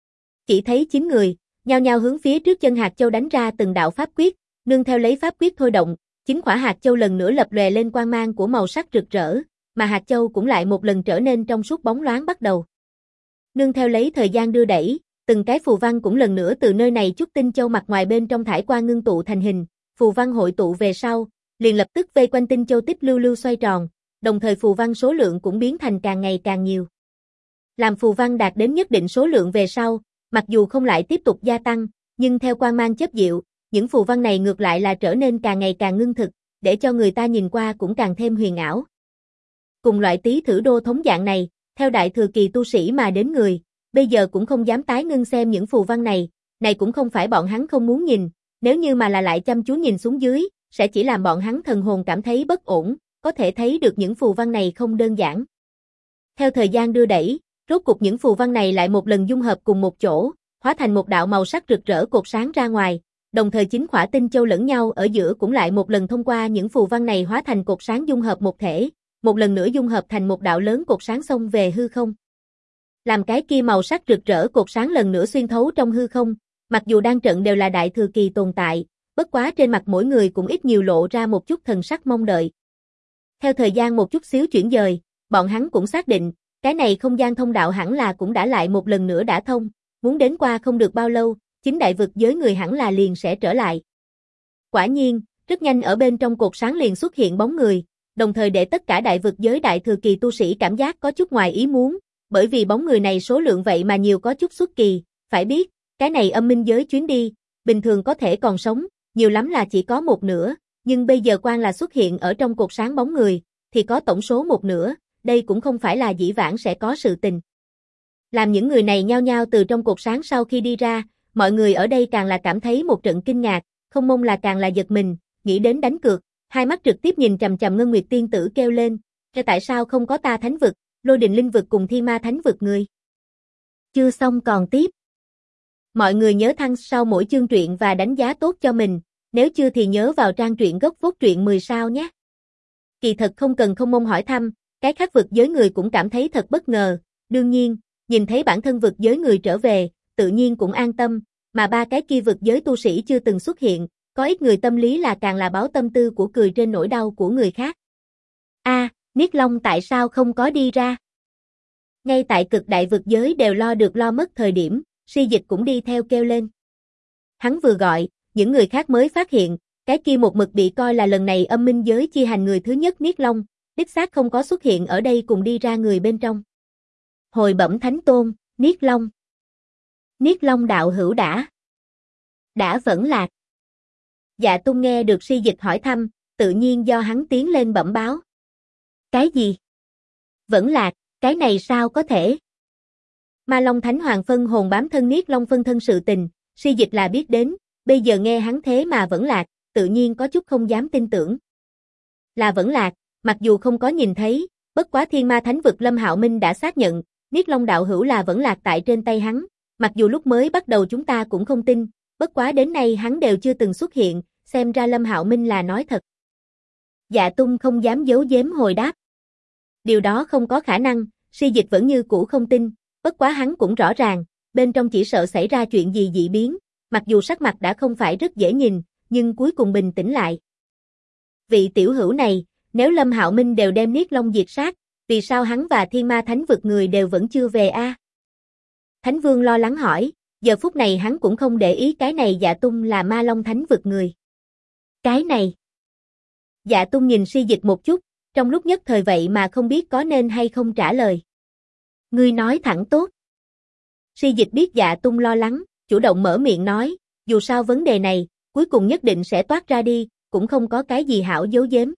Chỉ thấy 9 người, nhao nhao hướng phía trước chân hạt châu đánh ra từng đạo pháp quyết, nương theo lấy pháp quyết thôi động, 9 quả hạt châu lần nữa lập lòe lên quang mang của màu sắc rực rỡ, mà hạt châu cũng lại một lần trở nên trong suốt bóng loáng bắt đầu. Nương theo lấy thời gian đưa đẩy, từng cái phù văn cũng lần nữa từ nơi này chút tinh châu mặt ngoài bên trong thải quang ngưng tụ thành hình, phù văn hội tụ về sau, liền lập tức vây quanh tinh châu tích lưu lưu xoay tròn, đồng thời phù văn số lượng cũng biến thành càng ngày càng nhiều. Làm phù văn đạt đến nhất định số lượng về sau, mặc dù không lại tiếp tục gia tăng, nhưng theo quang mang chớp diệu, những phù văn này ngược lại là trở nên càng ngày càng ngưng thực, để cho người ta nhìn qua cũng càng thêm huyền ảo. Cùng loại tí thử đô thống dạng này, theo đại thừa kỳ tu sĩ mà đến người, bây giờ cũng không dám tái ngưng xem những phù văn này cũng không phải bọn hắn không muốn nhìn, nếu như mà là lại chăm chú nhìn xuống dưới, sẽ chỉ làm bọn hắn thần hồn cảm thấy bất ổn, có thể thấy được những phù văn này không đơn giản. Theo thời gian đưa đẩy, rốt cục những phù văn này lại một lần dung hợp cùng một chỗ, hóa thành một đạo màu sắc rực rỡ cột sáng ra ngoài, đồng thời 9 khỏa tinh châu lẫn nhau ở giữa cũng lại một lần thông qua những phù văn này hóa thành cột sáng dung hợp một thể, một lần nữa dung hợp thành một đạo lớn cột sáng xông về hư không. Làm cái kia màu sắc rực rỡ cột sáng lần nữa xuyên thấu trong hư không, mặc dù đang trận đều là đại thừa kỳ tồn tại, bất quá trên mặt mỗi người cũng ít nhiều lộ ra một chút thần sắc mong đợi. Theo thời gian một chút xíu chuyển dời, bọn hắn cũng xác định, cái này không gian thông đạo hẳn là cũng đã lại một lần nữa đã thông, muốn đến qua không được bao lâu, chính đại vực giới người hẳn là liền sẽ trở lại. Quả nhiên, rất nhanh ở bên trong cột sáng liền xuất hiện bóng người, đồng thời để tất cả đại vực giới đại thừa kỳ tu sĩ cảm giác có chút ngoài ý muốn, bởi vì bóng người này số lượng vậy mà nhiều có chút xuất kỳ, phải biết, cái này âm minh giới chuyến đi, bình thường có thể còn sống, nhiều lắm là chỉ có một nửa, nhưng bây giờ quan là xuất hiện ở trong cột sáng bóng người, thì có tổng số một nửa, đây cũng không phải là dĩ vãng sẽ có sự tình. Làm những người này nhao nhao từ trong cột sáng sau khi đi ra, mọi người ở đây càng là cảm thấy một trận kinh ngạc, không mong là càng là giật mình, nghĩ đến đánh cược, hai mắt trực tiếp nhìn chằm chằm Ngân Nguyệt tiên tử kêu lên, tại sao không có ta thánh vực, Lôi Đình linh vực cùng Thiên Ma thánh vực người? Chưa xong còn tiếp. Mọi người nhớ thăng sau mỗi chương truyện và đánh giá tốt cho mình, nếu chưa thì nhớ vào trang truyện gốc Vốt Truyện 10 sao nhé. Kỳ thật không cần không mong hỏi thăm, cái khác vực giới người cũng cảm thấy thật bất ngờ, đương nhiên, nhìn thấy bản thân vực giới người trở về, tự nhiên cũng an tâm, mà ba cái kia vực giới tu sĩ chưa từng xuất hiện, có ít người tâm lý là càng là báo tâm tư của cười trên nỗi đau của người khác. Niết Long tại sao không có đi ra? Ngay tại cực đại vực giới đều lo được lo mất thời điểm, Si Dịch cũng đi theo kêu lên. Hắn vừa gọi, những người khác mới phát hiện, cái kia một mực bị coi là lần này âm minh giới chia hành người thứ nhất Niết Long, đích xác không có xuất hiện ở đây cùng đi ra người bên trong. Hồi bẩm Thánh Tôn, Niết Long. Niết Long đạo hữu đã vẫn lạc. Dạ Tung nghe được Si Dịch hỏi thăm, tự nhiên do hắn tiến lên bẩm báo. Cái gì? Vẫn lạc, cái này sao có thể? Ma Long Thánh Hoàng phân hồn bám thân Niết Long phân thân sự tình, Si Dịch là biết đến, bây giờ nghe hắn thế mà vẫn lạc, tự nhiên có chút không dám tin tưởng. Là vẫn lạc, mặc dù không có nhìn thấy, bất quá Thiên Ma Thánh vực Lâm Hạo Minh đã xác nhận, Niết Long đạo hữu là vẫn lạc tại trên tay hắn, mặc dù lúc mới bắt đầu chúng ta cũng không tin, bất quá đến nay hắn đều chưa từng xuất hiện, xem ra Lâm Hạo Minh là nói thật. Dạ Tung không dám giấu giếm hồi đáp. Điều đó không có khả năng, Si Dịch vẫn như cũ không tin, bất quá hắn cũng rõ ràng, bên trong chỉ sợ xảy ra chuyện gì dị biến, mặc dù sắc mặt đã không phải rất dễ nhìn, nhưng cuối cùng bình tĩnh lại. Vị tiểu hữu này, nếu Lâm Hạo Minh đều đem Niết Long diệt sát, vì sao hắn và Thiên Ma Thánh vực người đều vẫn chưa về a? Thánh Vương lo lắng hỏi, giờ phút này hắn cũng không để ý cái này Dạ Tung là Ma Long Thánh vực người. Cái này. Dạ Tung nhìn Si Dịch một chút, trong lúc nhất thời vậy mà không biết có nên hay không trả lời. Ngươi nói thẳng tốt. Si Dịch biết Dạ Tung lo lắng, chủ động mở miệng nói, dù sao vấn đề này, cuối cùng nhất định sẽ toát ra đi, cũng không có cái gì hảo giấu giếm.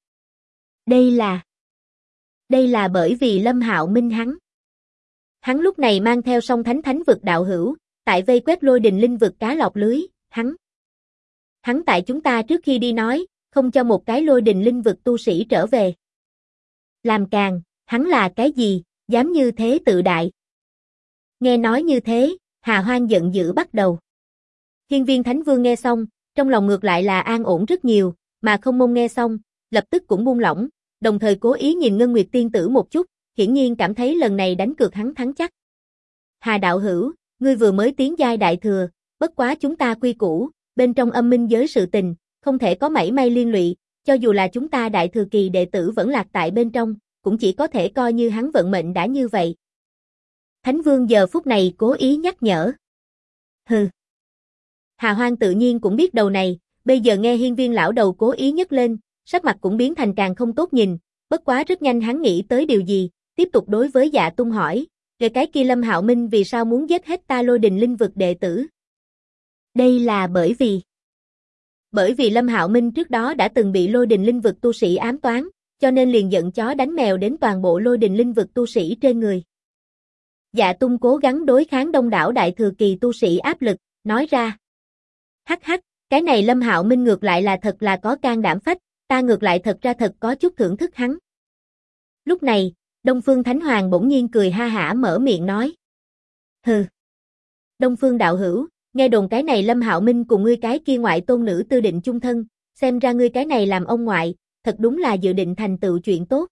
Đây là bởi vì Lâm Hạo Minh hắn. Hắn lúc này mang theo song thánh vực đạo hữu, tại vây quét Lôi Đình linh vực cá lọt lưới, hắn tại chúng ta trước khi đi nói, không cho một cái Lôi Đình linh vực tu sĩ trở về. Làm càn, hắn là cái gì, dám như thế tự đại. Nghe nói như thế, Hà Hoang giận dữ bắt đầu. Hiên Viên Thánh Vương nghe xong, trong lòng ngược lại là an ổn rất nhiều, mà Không Mông nghe xong, lập tức cũng buông lỏng, đồng thời cố ý nhìn Ngân Nguyệt tiên tử một chút, hiển nhiên cảm thấy lần này đánh cược hắn thắng chắc. Hà đạo hữu, ngươi vừa mới tiến giai đại thừa, bất quá chúng ta quy củ, bên trong âm minh giới sự tình, không thể có mảy may liên lụy, cho dù là chúng ta đại thừa kỳ đệ tử vẫn lạc tại bên trong, cũng chỉ có thể coi như hắn vận mệnh đã như vậy. Thánh Vương giờ phút này cố ý nhắc nhở. Hừ. Hà Hoang tự nhiên cũng biết đầu này, bây giờ nghe hiên viên lão đầu cố ý nhấc lên, sắc mặt cũng biến thành càng không tốt nhìn, bất quá rất nhanh hắn nghĩ tới điều gì, tiếp tục đối với Dạ Tung hỏi, về cái kia Lâm Hạo Minh vì sao muốn giết hết ta Lôi Đình Linh vực đệ tử? Đây là bởi vì Lâm Hạo Minh trước đó đã từng bị Lôi Đình Linh vực tu sĩ ám toán, cho nên liền giận chó đánh mèo đến toàn bộ Lôi Đình Linh vực tu sĩ trên người. Dạ Tung cố gắng đối kháng đông đảo đại thừa kỳ tu sĩ áp lực, nói ra. Hắc hắc, cái này Lâm Hạo Minh ngược lại là thật là có can đảm phách, ta ngược lại thật ra thật có chút thưởng thức hắn. Lúc này, Đông Phương Thánh Hoàng bỗng nhiên cười ha hả mở miệng nói. Hừ. Đông Phương đạo hữu, nghe đồn cái này Lâm Hạo Minh cùng ngươi cái kia ngoại tôn nữ tư định chung thân, xem ra ngươi cái này làm ông ngoại, thật đúng là dự định thành tựu chuyện tốt.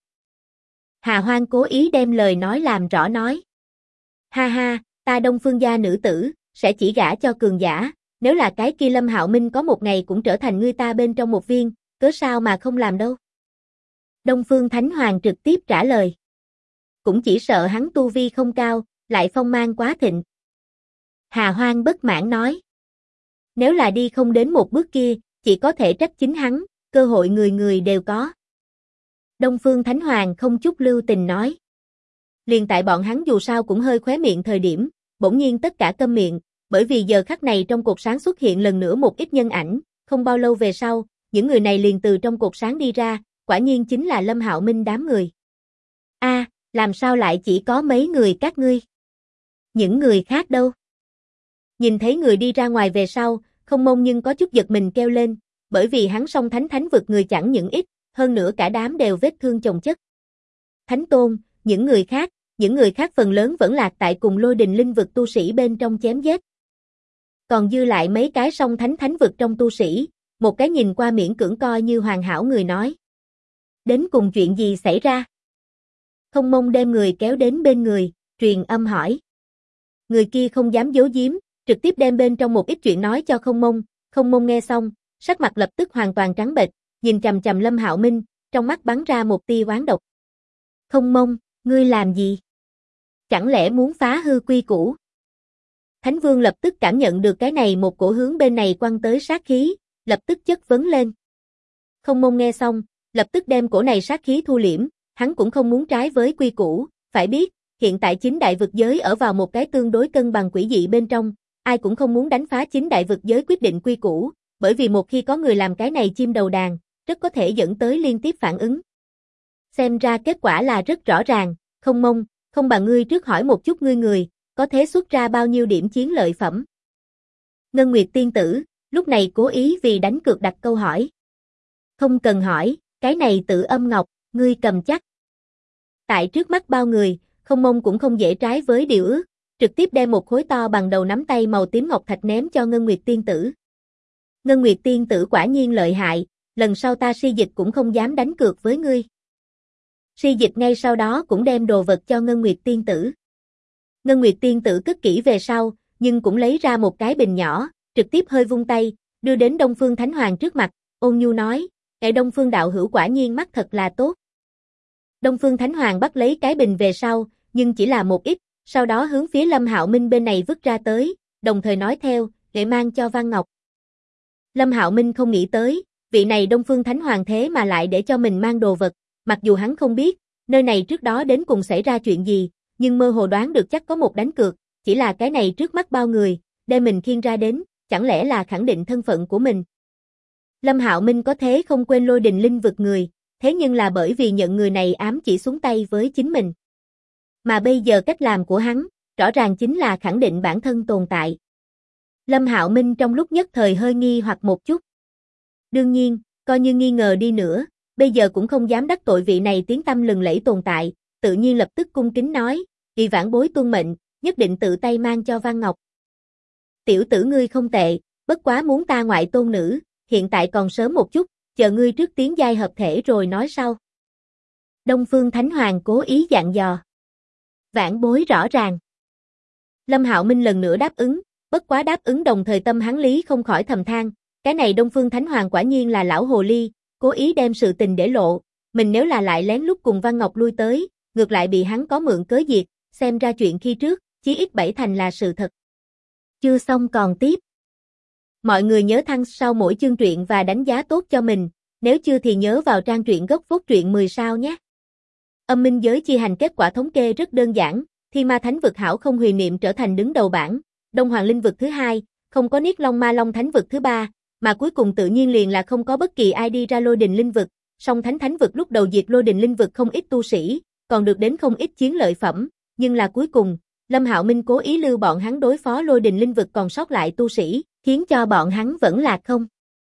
Hà Hoang cố ý đem lời nói làm rõ nói. Ha ha, ta Đông Phương gia nữ tử, sẽ chỉ gả cho cường giả, nếu là cái kia Lâm Hạo Minh có một ngày cũng trở thành ngươi ta bên trong một viên, cớ sao mà không làm đâu. Đông Phương Thánh Hoàng trực tiếp trả lời. Cũng chỉ sợ hắn tu vi không cao, lại phong mang quá thịnh. Hà Hoang bất mãn nói. Nếu là đi không đến một bước kia, chỉ có thể trách chính hắn, cơ hội người người đều có. Đông Phương Thánh Hoàng không chút lưu tình nói. Liền tại bọn hắn dù sao cũng hơi khóe miệng thời điểm, bỗng nhiên tất cả câm miệng, bởi vì giờ khắc này trong cột sáng xuất hiện lần nữa một ít nhân ảnh, không bao lâu về sau, những người này liền từ trong cột sáng đi ra, quả nhiên chính là Lâm Hạo Minh đám người. A, làm sao lại chỉ có mấy người các ngươi? Những người khác đâu? Nhìn thấy người đi ra ngoài về sau, Không Mông nhưng có chút giật mình kêu lên, bởi vì hắn song thánh vực người chẳng những ít, hơn nữa cả đám đều vết thương chồng chất. Thánh Tôn, những người khác phần lớn vẫn lạc tại cùng Lôi Đình Linh vực tu sĩ bên trong chém giết. Còn dư lại mấy cái song thánh vực trong tu sĩ, một cái nhìn qua miễn cưỡng coi như hoàn hảo người nói. Đến cùng chuyện gì xảy ra? Không Mông đem người kéo đến bên người, truyền âm hỏi. Người kia không dám giấu giếm, trực tiếp đem bên trong một ít chuyện nói cho Không Mông. Không Mông nghe xong, sắc mặt lập tức hoàn toàn trắng bệch, nhìn chằm chằm Lâm Hạo Minh, trong mắt bắn ra một tia oán độc. Không Mông, ngươi làm gì? Chẳng lẽ muốn phá hư quy củ? Thánh Vương lập tức cảm nhận được cái này một cổ hướng bên này quăng tới sát khí, lập tức chất vấn lên. Không Mông nghe xong, lập tức đem cổ này sát khí thu liễm, hắn cũng không muốn trái với quy củ, phải biết, hiện tại chính đại vực giới ở vào một cái tương đối cân bằng quỷ dị bên trong, ai cũng không muốn đánh phá chính đại vực giới quyết định quy củ, bởi vì một khi có người làm cái này chim đầu đàn, rất có thể dẫn tới liên tiếp phản ứng. Xem ra kết quả là rất rõ ràng, Không Mông, không bằng ngươi trước hỏi một chút ngươi người, có thể xuất ra bao nhiêu điểm chiến lợi phẩm. Ngân Nguyệt tiên tử, lúc này cố ý vì đánh cược đặt câu hỏi. Không cần hỏi, cái này tự âm ngọc, ngươi cầm chắc. Tại trước mắt bao người, Không Mông cũng không dễ trái với điều ước, trực tiếp đem một khối to bằng đầu nắm tay màu tím ngọc thạch ném cho Ngân Nguyệt tiên tử. Ngân Nguyệt tiên tử quả nhiên lợi hại, lần sau ta Si Dịch cũng không dám đánh cược với ngươi. Si Dịch ngay sau đó cũng đem đồ vật cho Ngân Nguyệt tiên tử. Ngân Nguyệt tiên tử cất kỹ về sau, nhưng cũng lấy ra một cái bình nhỏ, trực tiếp hơi vung tay, đưa đến Đông Phương Thánh Hoàng trước mặt, ôn nhu nói, Đông Phương đạo hữu quả nhiên mắt thật là tốt. Đông Phương Thánh Hoàng bắt lấy cái bình về sau, nhưng chỉ là một ít, sau đó hướng phía Lâm Hạo Minh bên này vứt ra tới, đồng thời nói theo, để mang cho Văn Ngọc. Lâm Hạo Minh không nghĩ tới, vị này Đông Phương Thánh Hoàng thế mà lại để cho mình mang đồ vật, mặc dù hắn không biết, nơi này trước đó đến cùng xảy ra chuyện gì, nhưng mơ hồ đoán được chắc có một đánh cược, chỉ là cái này trước mắt bao người, đem mình khiêng ra đến, chẳng lẽ là khẳng định thân phận của mình. Lâm Hạo Minh có thế không quên Lôi Đình Linh vực người, thế nhưng là bởi vì nhận người này ám chỉ xuống tay với chính mình. Mà bây giờ cách làm của hắn, rõ ràng chính là khẳng định bản thân tồn tại. Lâm Hạo Minh trong lúc nhất thời hơi nghi hoặc một chút. Đương nhiên, coi như nghi ngờ đi nữa, bây giờ cũng không dám đắc tội vị này tiếng tăm lừng lẫy tồn tại, tự nhiên lập tức cung kính nói, vì vãn bối tuân mệnh, nhất định tự tay mang cho Văn Ngọc. Tiểu tử ngươi không tệ, bất quá muốn ta ngoại tôn nữ, hiện tại còn sớm một chút, chờ ngươi trước tiến giai hợp thể rồi nói sau. Đông Phương Thánh Hoàng cố ý dặn dò. Vãn bối rõ ràng. Lâm Hạo Minh lần nữa đáp ứng, bất quá đáp ứng đồng thời tâm hắn lý không khỏi thầm than, cái này Đông Phương Thánh Hoàng quả nhiên là lão hồ ly, cố ý đem sự tình để lộ, mình nếu là lại lén lút cùng Văn Ngọc lui tới, ngược lại bị hắn có mượn cớ diệt, xem ra chuyện khi trước, chí ít 7 thành là sự thật. Chưa xong còn tiếp. Mọi người nhớ thăng sau mỗi chương truyện và đánh giá tốt cho mình, nếu chưa thì nhớ vào trang truyện gốc phốt truyện 10 sao nhé. Âm minh giới chi hành kết quả thống kê rất đơn giản, Thiên Ma Thánh vực Hảo Không Huyền Niệm trở thành đứng đầu bảng, Đông Hoàng Linh vực thứ 2, không có Niết Long Ma Long Thánh vực thứ 3, mà cuối cùng tự nhiên liền là không có bất kỳ ai đi ra Lôi Đình Linh vực, song Thánh vực lúc đầu diệt Lôi Đình Linh vực không ít tu sĩ, còn được đến không ít chiến lợi phẩm, nhưng là cuối cùng, Lâm Hạo Minh cố ý lưu bọn hắn đối phó Lôi Đình Linh vực còn sót lại tu sĩ, khiến cho bọn hắn vẫn là không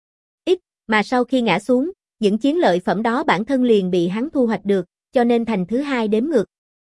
ít, mà sau khi ngã xuống, những chiến lợi phẩm đó bản thân liền bị hắn thu hoạch được, cho nên thành thứ 2 đếm ngược.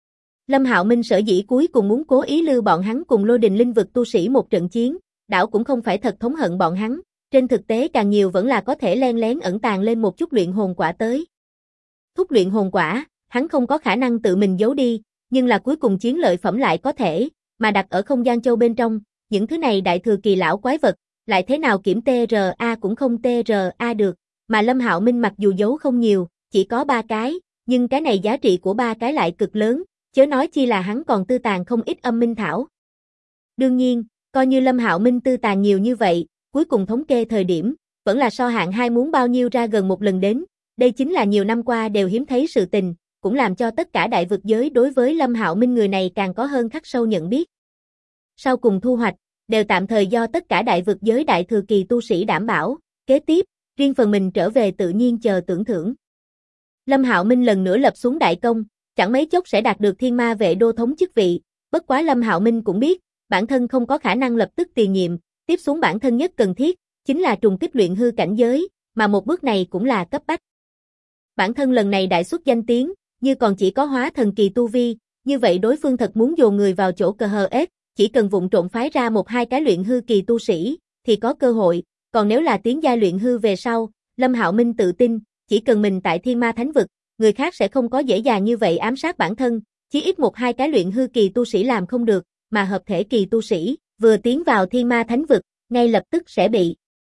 Lâm Hạo Minh sở dĩ cuối cùng muốn cố ý lưu bọn hắn cùng Lôi Đình Linh vực tu sĩ một trận chiến, đảo cũng không phải thật thống hận bọn hắn, trên thực tế càng nhiều vẫn là có thể len lén ẩn tàng lên một chút luyện hồn quả tới. Thúc luyện hồn quả, hắn không có khả năng tự mình giấu đi, nhưng là cuối cùng chiến lợi phẩm lại có thể, mà đặt ở không gian châu bên trong, những thứ này đại thừa kỳ lão quái vật, lại thế nào kiểm TRA cũng không TRA được, mà Lâm Hạo Minh mặc dù giấu không nhiều, chỉ có 3 cái, nhưng cái này giá trị của 3 cái lại cực lớn, chớ nói chi là hắn còn tư tàng không ít âm minh thảo. Đương nhiên, coi như Lâm Hạo Minh tư tàng nhiều như vậy, cuối cùng thống kê thời điểm, vẫn là so hạng 2 muốn bao nhiêu ra gần một lần đến, đây chính là nhiều năm qua đều hiếm thấy sự tình, cũng làm cho tất cả đại vực giới đối với Lâm Hạo Minh người này càng có hơn khắc sâu nhận biết. Sau cùng thu hoạch, đều tạm thời do tất cả đại vực giới đại thừa kỳ tu sĩ đảm bảo, kế tiếp, riêng phần mình trở về tự nhiên chờ tưởng thưởng. Lâm Hạo Minh lần nữa lập xuống đại công, chẳng mấy chốc sẽ đạt được Thiên Ma Vệ đô thống chức vị, bất quá Lâm Hạo Minh cũng biết, bản thân không có khả năng lập tức tiền nhiệm, tiếp xuống bản thân nhất cần thiết, chính là trùng kích luyện hư cảnh giới, mà một bước này cũng là cấp bách. Bản thân lần này đại xuất danh tiếng, như còn chỉ có hóa thần kỳ tu vi, như vậy đối phương thật muốn dồn người vào chỗ cờ hờ ết, chỉ cần vụng trộn phái ra 1-2 cái luyện hư kỳ tu sĩ, thì có cơ hội, còn nếu là tiến giai luyện hư về sau, Lâm Hạo Minh tự tin, chỉ cần mình tại Thiên Ma Thánh vực, người khác sẽ không có dễ dàng như vậy ám sát bản thân, chí ít 1-2 cái luyện hư kỳ tu sĩ làm không được, mà hợp thể kỳ tu sĩ, vừa tiến vào Thiên Ma Thánh vực, ngay lập tức sẽ bị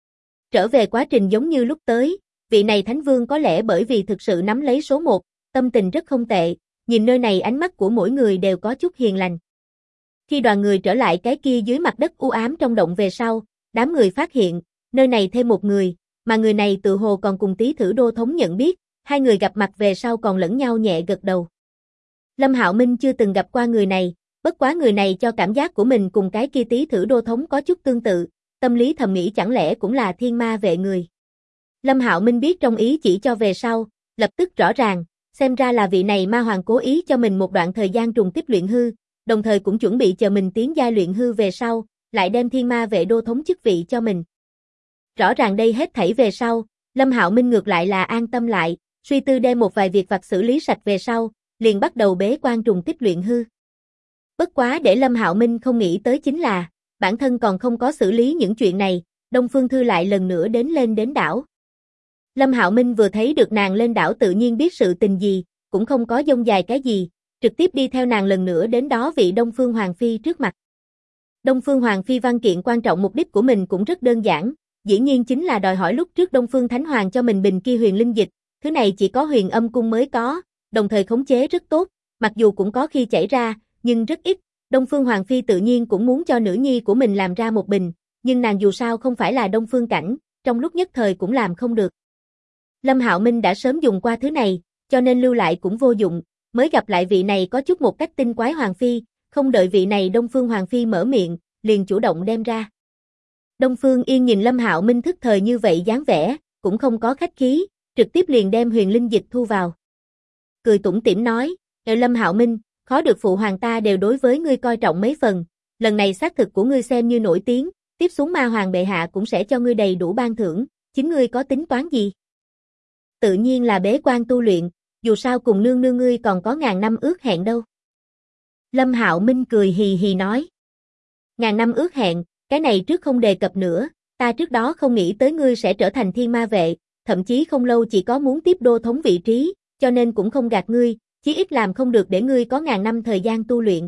trở về quá trình giống như lúc tới, vị này Thánh Vương có lẽ bởi vì thực sự nắm lấy số 1, tâm tình rất không tệ, nhìn nơi này ánh mắt của mỗi người đều có chút hiền lành. Khi đoàn người trở lại cái kia dưới mặt đất u ám trong động về sau, đám người phát hiện, nơi này thêm một người, mà người này tự hồ còn cùng Tý Thử đô thống nhận biết, hai người gặp mặt về sau còn lẫn nhau nhẹ gật đầu. Lâm Hạo Minh chưa từng gặp qua người này, bất quá người này cho cảm giác của mình cùng cái kia Tý Thử đô thống có chút tương tự, tâm lý thầm nghĩ chẳng lẽ cũng là Thiên Ma Vệ người. Lâm Hạo Minh biết trong ý chỉ cho về sau, lập tức rõ ràng, xem ra là vị này ma hoàng cố ý cho mình một đoạn thời gian trùng kích luyện hư, đồng thời cũng chuẩn bị chờ mình tiến giai luyện hư về sau, lại đem Thiên Ma Vệ đô thống chức vị cho mình. Rõ ràng đây hết thảy về sau, Lâm Hạo Minh ngược lại là an tâm lại, suy tư đem một vài việc vặt xử lý sạch về sau, liền bắt đầu bế quan trùng kích luyện hư. Bất quá để Lâm Hạo Minh không nghĩ tới chính là, bản thân còn không có xử lý những chuyện này, Đông Phương Thư lại lần nữa lên đến đảo. Lâm Hạo Minh vừa thấy được nàng lên đảo tự nhiên biết sự tình gì, cũng không có dông dài cái gì, trực tiếp đi theo nàng lần nữa đến đó vị Đông Phương Hoàng Phi trước mặt. Đông Phương Hoàng Phi văn kiện quan trọng mục đích của mình cũng rất đơn giản, dĩ nhiên chính là đòi hỏi lúc trước Đông Phương Thánh Hoàng cho mình bình kia huyền linh dịch, thứ này chỉ có Huyền Âm cung mới có, đồng thời khống chế rất tốt, mặc dù cũng có khi chảy ra, nhưng rất ít. Đông Phương Hoàng Phi tự nhiên cũng muốn cho nữ nhi của mình làm ra một bình, nhưng nàng dù sao không phải là Đông Phương cảnh, trong lúc nhất thời cũng làm không được. Lâm Hạo Minh đã sớm dùng qua thứ này, cho nên lưu lại cũng vô dụng, mới gặp lại vị này có chút một cách tinh quái Hoàng Phi, không đợi vị này Đông Phương Hoàng Phi mở miệng, liền chủ động đem ra. Đông Phương Yên nhìn Lâm Hạo Minh thức thời như vậy dáng vẻ, cũng không có khách khí, trực tiếp liền đem huyền linh dịch thu vào. Cười tủm tỉm nói, Lâm Hạo Minh, khó được phụ hoàng ta đều đối với ngươi coi trọng mấy phần, lần này xác thực của ngươi xem như nổi tiếng, tiếp xuống ma hoàng bệ hạ cũng sẽ cho ngươi đầy đủ ban thưởng, chính ngươi có tính toán gì? Tự nhiên là bế quan tu luyện, dù sao cùng nương nương ngươi còn có ngàn năm ước hẹn đâu. Lâm Hạo Minh cười hì hì nói. Ngàn năm ước hẹn, cái này trước không đề cập nữa, ta trước đó không nghĩ tới ngươi sẽ trở thành Thiên Ma Vệ, thậm chí không lâu chỉ có muốn tiếp đô thống vị trí, cho nên cũng không gạt ngươi, chí ít làm không được để ngươi có ngàn năm thời gian tu luyện.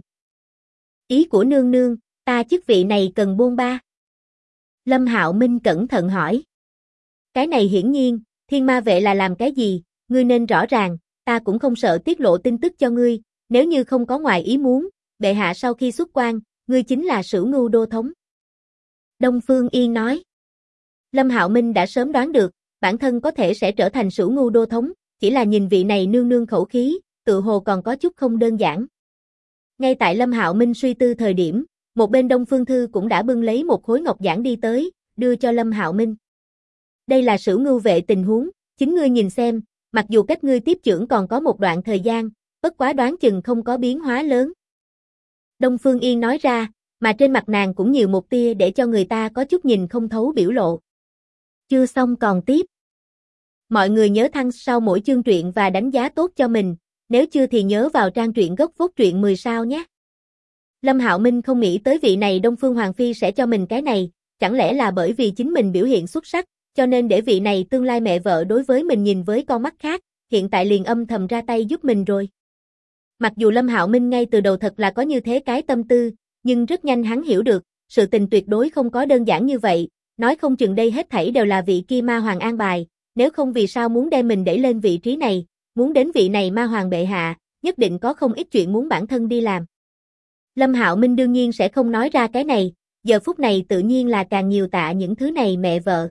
Ý của nương nương, ta chức vị này cần bôn ba. Lâm Hạo Minh cẩn thận hỏi. Cái này hiển nhiên, thiên ma vệ là làm cái gì, ngươi nên rõ ràng, ta cũng không sợ tiết lộ tin tức cho ngươi, nếu như không có ngoài ý muốn, bệ hạ sau khi xuất quan, ngươi chính là Sửu Ngưu đô thống. Đông Phương Yên nói. Lâm Hạo Minh đã sớm đoán được, bản thân có thể sẽ trở thành Sửu Ngưu đô thống, chỉ là nhìn vị này nương nương khẩu khí, tự hồ còn có chút không đơn giản. Ngay tại Lâm Hạo Minh suy tư thời điểm, một bên Đông Phương Thư cũng đã bưng lấy một khối ngọc giản đi tới, đưa cho Lâm Hạo Minh. Đây là Sửu Ngưu vệ tình huống, chính ngươi nhìn xem, mặc dù cách ngươi tiếp chưởng còn có một đoạn thời gian, bất quá đoán chừng không có biến hóa lớn. Đông Phương Yên nói ra, mà trên mặt nàng cũng nhiều một tia để cho người ta có chút nhìn không thấu biểu lộ. Chưa xong còn tiếp. Mọi người nhớ thăng sau mỗi chương truyện và đánh giá tốt cho mình, nếu chưa thì nhớ vào trang truyện gốc phốt truyện 10 sao nhé. Lâm Hạo Minh không nghĩ tới vị này Đông Phương Hoàng Phi sẽ cho mình cái này, chẳng lẽ là bởi vì chính mình biểu hiện xuất sắc, cho nên để vị này tương lai mẹ vợ đối với mình nhìn với con mắt khác, hiện tại liền âm thầm ra tay giúp mình rồi. Mặc dù Lâm Hạo Minh ngay từ đầu thật là có như thế cái tâm tư, nhưng rất nhanh hắn hiểu được, sự tình tuyệt đối không có đơn giản như vậy, nói không chừng đây hết thảy đều là vị kia ma hoàng an bài, nếu không vì sao muốn đem mình đẩy lên vị trí này, muốn đến vị này ma hoàng bệ hạ, nhất định có không ít chuyện muốn bản thân đi làm. Lâm Hạo Minh đương nhiên sẽ không nói ra cái này, giờ phút này tự nhiên là càng nhiều tạ những thứ này mẹ vợ.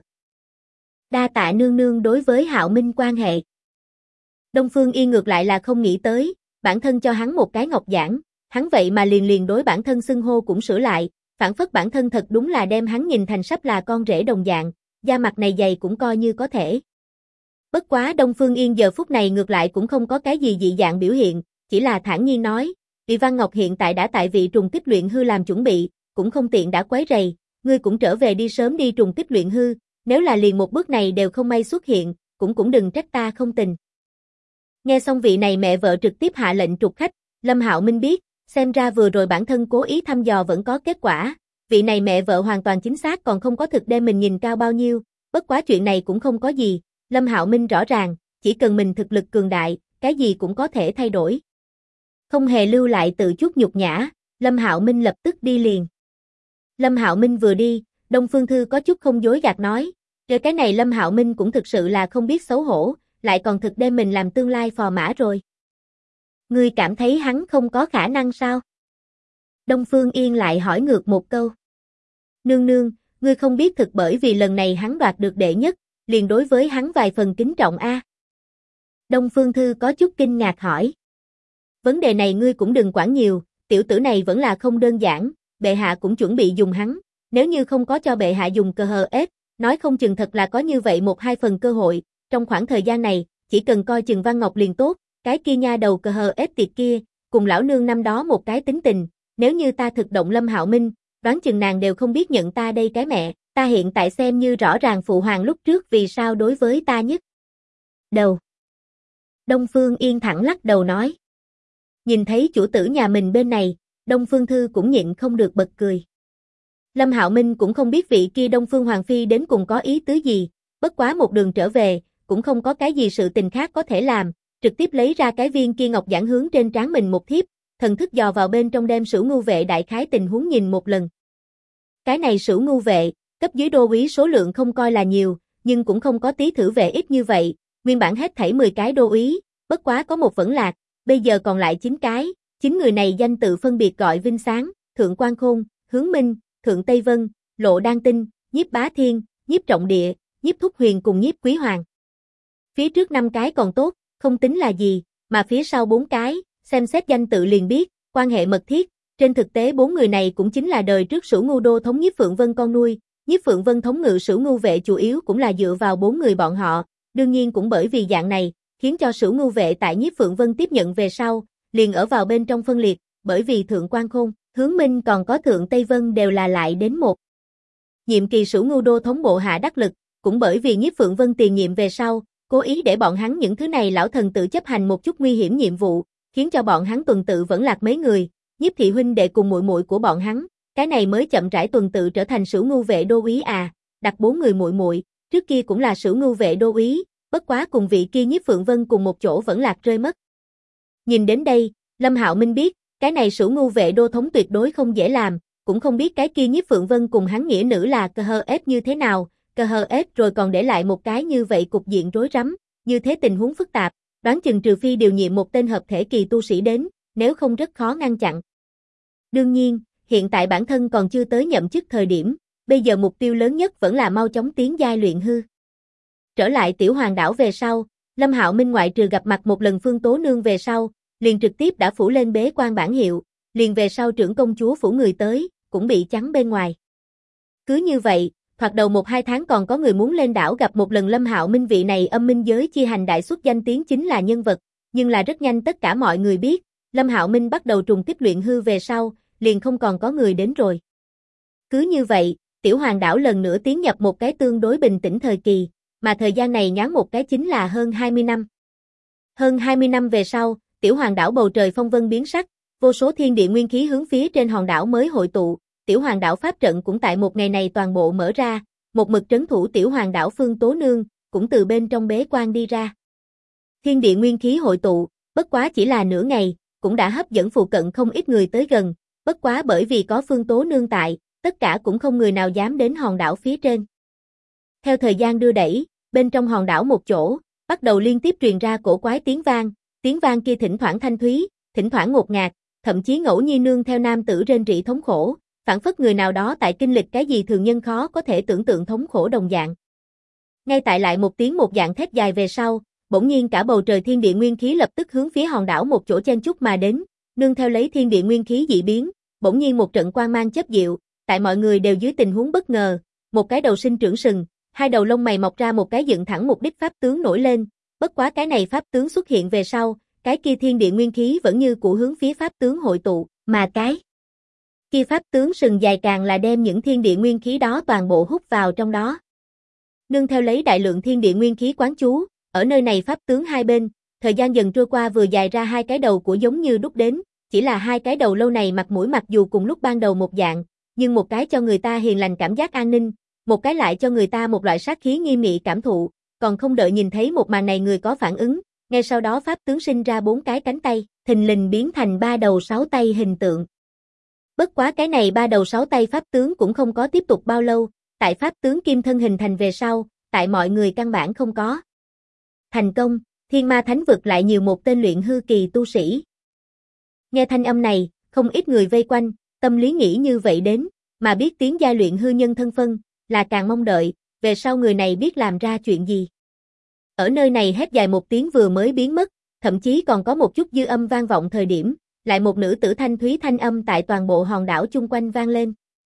Đa tạ nương nương đối với Hạo Minh quan hệ. Đông Phương Yên ngược lại là không nghĩ tới, bản thân cho hắn một cái ngọc giản, hắn vậy mà liền đối bản thân xưng hô cũng sửa lại, phản phất bản thân thật đúng là đem hắn nhìn thành sắp là con rể đồng dạng, da mặt này dày cũng coi như có thể. Bất quá Đông Phương Yên giờ phút này ngược lại cũng không có cái gì dị dạng biểu hiện, chỉ là thản nhiên nói, Vị Văn Ngọc hiện tại đã tại vị trùng kích luyện hư làm chuẩn bị, cũng không tiện đã quấy rầy, ngươi cũng trở về đi sớm đi trùng kích luyện hư, nếu là liền một bước này đều không may xuất hiện, cũng đừng trách ta không tình. Nghe xong vị này mẹ vợ trực tiếp hạ lệnh trục khách, Lâm Hạo Minh biết, xem ra vừa rồi bản thân cố ý thăm dò vẫn có kết quả, vị này mẹ vợ hoàn toàn chính xác còn không có thực đem mình nhìn cao bao nhiêu, bất quá chuyện này cũng không có gì, Lâm Hạo Minh rõ ràng, chỉ cần mình thực lực cường đại, cái gì cũng có thể thay đổi. Không hề lưu lại tự chút nhục nhã, Lâm Hạo Minh lập tức đi liền. Lâm Hạo Minh vừa đi, Đông Phương Thư có chút không dối gạt nói, cái này Lâm Hạo Minh cũng thực sự là không biết xấu hổ, lại còn thực đem mình làm tương lai phò mã rồi. Ngươi cảm thấy hắn không có khả năng sao? Đông Phương Yên lại hỏi ngược một câu. Nương nương, ngươi không biết thực bởi vì lần này hắn đoạt được đệ nhất, liền đối với hắn vài phần kính trọng a. Đông Phương Thư có chút kinh ngạc hỏi. Vấn đề này ngươi cũng đừng quản nhiều, tiểu tử này vẫn là không đơn giản, bệ hạ cũng chuẩn bị dùng hắn, nếu như không có cho bệ hạ dùng cờ hờ ép, nói không chừng thật là có như vậy 1-2 phần cơ hội, trong khoảng thời gian này, chỉ cần coi chừng Văn Ngọc liền tốt, cái kia nha đầu cờ hờ ép tiệt kia, cùng lão nương năm đó một cái tính tình, nếu như ta thực động Lâm Hạo Minh, đoán chừng nàng đều không biết nhận ta đây cái mẹ, ta hiện tại xem như rõ ràng phụ hoàng lúc trước vì sao đối với ta nhất. Đầu. Đông Phương Yên thẳng lắc đầu nói. Nhìn thấy chủ tử nhà mình bên này, Đông Phương Thư cũng nhịn không được bật cười. Lâm Hạo Minh cũng không biết vị kia Đông Phương Hoàng Phi đến cùng có ý tứ gì, bất quá một đường trở về, cũng không có cái gì sự tình khác có thể làm, trực tiếp lấy ra cái viên kia ngọc giản hướng trên trán mình một thiếp, thần thức dò vào bên trong đem Sửu Ngưu vệ đại khái tình huống nhìn một lần. Cái này Sửu Ngưu vệ, cấp dưới đô úy số lượng không coi là nhiều, nhưng cũng không có tí thử vệ ít như vậy, nguyên bản hết thảy 10 cái đô úy, bất quá có một vẫn lạc, bây giờ còn lại 9 cái, 9 người này danh tự phân biệt gọi Vinh Sáng, Thượng Quan Khôn, Hướng Minh, Thượng Tây Vân, Lộ Đan Tinh, Nhiếp Bá Thiên, Nhiếp Trọng Địa, Nhiếp Thúc Huyền cùng Nhiếp Quý Hoàng. Phía trước 5 cái còn tốt, không tính là gì, mà phía sau 4 cái, xem xét danh tự liền biết, quan hệ mật thiết, trên thực tế 4 người này cũng chính là đời trước Sửu Ngưu đô thống Nhiếp Phượng Vân con nuôi, Nhiếp Phượng Vân thống ngự Sửu Ngưu vệ chủ yếu cũng là dựa vào 4 người bọn họ, đương nhiên cũng bởi vì dạng này, khiến cho Sửu Ngưu vệ tại Nhiếp Phượng Vân tiếp nhận về sau, liền ở vào bên trong phân liệt, bởi vì Thượng Quan Khôn, Hướng Minh còn có Thượng Tây Vân đều là lại đến một. Nhiệm kỳ Sửu Ngưu đô thống bộ hạ đắc lực, cũng bởi vì Nhiếp Phượng Vân tiền nhiệm về sau, cố ý để bọn hắn những thứ này lão thần tự chấp hành một chút nguy hiểm nhiệm vụ, khiến cho bọn hắn tuần tự vẫn lạc mấy người, Nhiếp thị huynh đệ cùng muội muội của bọn hắn, cái này mới chậm rãi tuần tự trở thành Sửu Ngưu vệ đô úy à, đặt 4 người muội muội, trước kia cũng là Sửu Ngưu vệ đô úy, bất quá cùng vị kia Nhiếp Phượng Vân cùng một chỗ vẫn lạc rơi mất. Nhìn đến đây, Lâm Hạo Minh biết, cái này Sửu Ngưu vệ đô thống tuyệt đối không dễ làm, cũng không biết cái kia Nhiếp Phượng Vân cùng hắn nghĩa nữ là cơ hơ ép như thế nào, cơ hơ ép rồi còn để lại một cái như vậy cục diện rối rắm, như thế tình huống phức tạp, đoán chừng trừ phi điều nhiệm một tên hợp thể kỳ tu sĩ đến, nếu không rất khó ngăn chặn. Đương nhiên, hiện tại bản thân còn chưa tới nhậm chức thời điểm, bây giờ mục tiêu lớn nhất vẫn là mau chóng tiến giai luyện hư. Trở lại Tiểu Hoàng đảo về sau, Lâm Hạo Minh ngoại trừ gặp mặt một lần Phương Tố Nương về sau, liền trực tiếp đã phủ lên bế quan bản hiệu, liền về sau trưởng công chúa phủ người tới, cũng bị chắn bên ngoài. Cứ như vậy, thoạt đầu 1-2 tháng còn có người muốn lên đảo gặp một lần Lâm Hạo Minh, vị này âm minh giới chi hành đại xuất danh tiếng chính là nhân vật, nhưng là rất nhanh tất cả mọi người biết, Lâm Hạo Minh bắt đầu trùng kích luyện hư về sau, liền không còn có người đến rồi. Cứ như vậy, Tiểu Hoàng đảo lần nữa tiến nhập một cái tương đối bình tĩnh thời kỳ, mà thời gian này nhoáng một cái chính là hơn 20 năm. Hơn 20 năm về sau, Tiểu Hoàng đảo bầu trời phong vân biến sắc, vô số thiên địa nguyên khí hướng phía trên hòn đảo mới hội tụ, Tiểu Hoàng đảo pháp trận cũng tại một ngày này toàn bộ mở ra, một mực trấn thủ Tiểu Hoàng đảo Phương Tố Nương, cũng từ bên trong bế quan đi ra. Thiên địa nguyên khí hội tụ, bất quá chỉ là nửa ngày, cũng đã hấp dẫn phụ cận không ít người tới gần, bất quá bởi vì có Phương Tố Nương tại, tất cả cũng không người nào dám đến hòn đảo phía trên. Theo thời gian đưa đẩy, bên trong hòn đảo một chỗ, bắt đầu liên tiếp truyền ra cổ quái tiếng vang kia thỉnh thoảng thanh thúy, thỉnh thoảng ngột ngạt, thậm chí ngẫu nhiên nương theo nam tử rên rỉ thống khổ, phảng phất người nào đó tại kinh lịch cái gì thường nhân khó có thể tưởng tượng thống khổ đồng dạng. Ngay tại lại một tiếng một dạng thét dài về sau, bỗng nhiên cả bầu trời thiên địa nguyên khí lập tức hướng phía hòn đảo một chỗ chen chúc mà đến, nương theo lấy thiên địa nguyên khí dị biến, bỗng nhiên một trận quang mang chớp diệu, tại mọi người đều dưới tình huống bất ngờ, một cái đầu sinh trưởng sừng, hai đầu lông mày mọc ra một cái dựng thẳng mục đích pháp tướng nổi lên, bất quá cái này pháp tướng xuất hiện về sau, cái kia thiên địa nguyên khí vẫn như cũ hướng phía pháp tướng hội tụ, mà cái kia pháp tướng sừng dài càng là đem những thiên địa nguyên khí đó toàn bộ hút vào trong đó. Nương theo lấy đại lượng thiên địa nguyên khí quán chú, ở nơi này pháp tướng hai bên, thời gian dần trôi qua vừa dài ra hai cái đầu của giống như đúc đến, chỉ là hai cái đầu lâu này mặt mũi mặc dù cùng lúc ban đầu một dạng, nhưng một cái cho người ta hiền lành cảm giác an ninh, một cái lại cho người ta một loại sát khí nghiêm nghị cảm thụ, còn không đợi nhìn thấy một màn này người có phản ứng, ngay sau đó pháp tướng sinh ra 4 cái cánh tay, thình lình biến thành 3 đầu 6 tay hình tượng. Bất quá cái này 3 đầu 6 tay pháp tướng cũng không có tiếp tục bao lâu, tại pháp tướng kim thân hình thành về sau, tại mọi người căn bản không có thành công, Thiên Ma Thánh vực lại nhiều một tên luyện hư kỳ tu sĩ. Nghe thanh âm này, không ít người vây quanh, tâm lý nghĩ như vậy đến, mà biết tiến giai luyện hư nhân thân phân, là càng mong đợi, về sau người này biết làm ra chuyện gì. Ở nơi này hét dài một tiếng vừa mới biến mất, thậm chí còn có một chút dư âm vang vọng thời điểm, lại một nữ tử thanh thúy thanh âm tại toàn bộ hòn đảo chung quanh vang lên.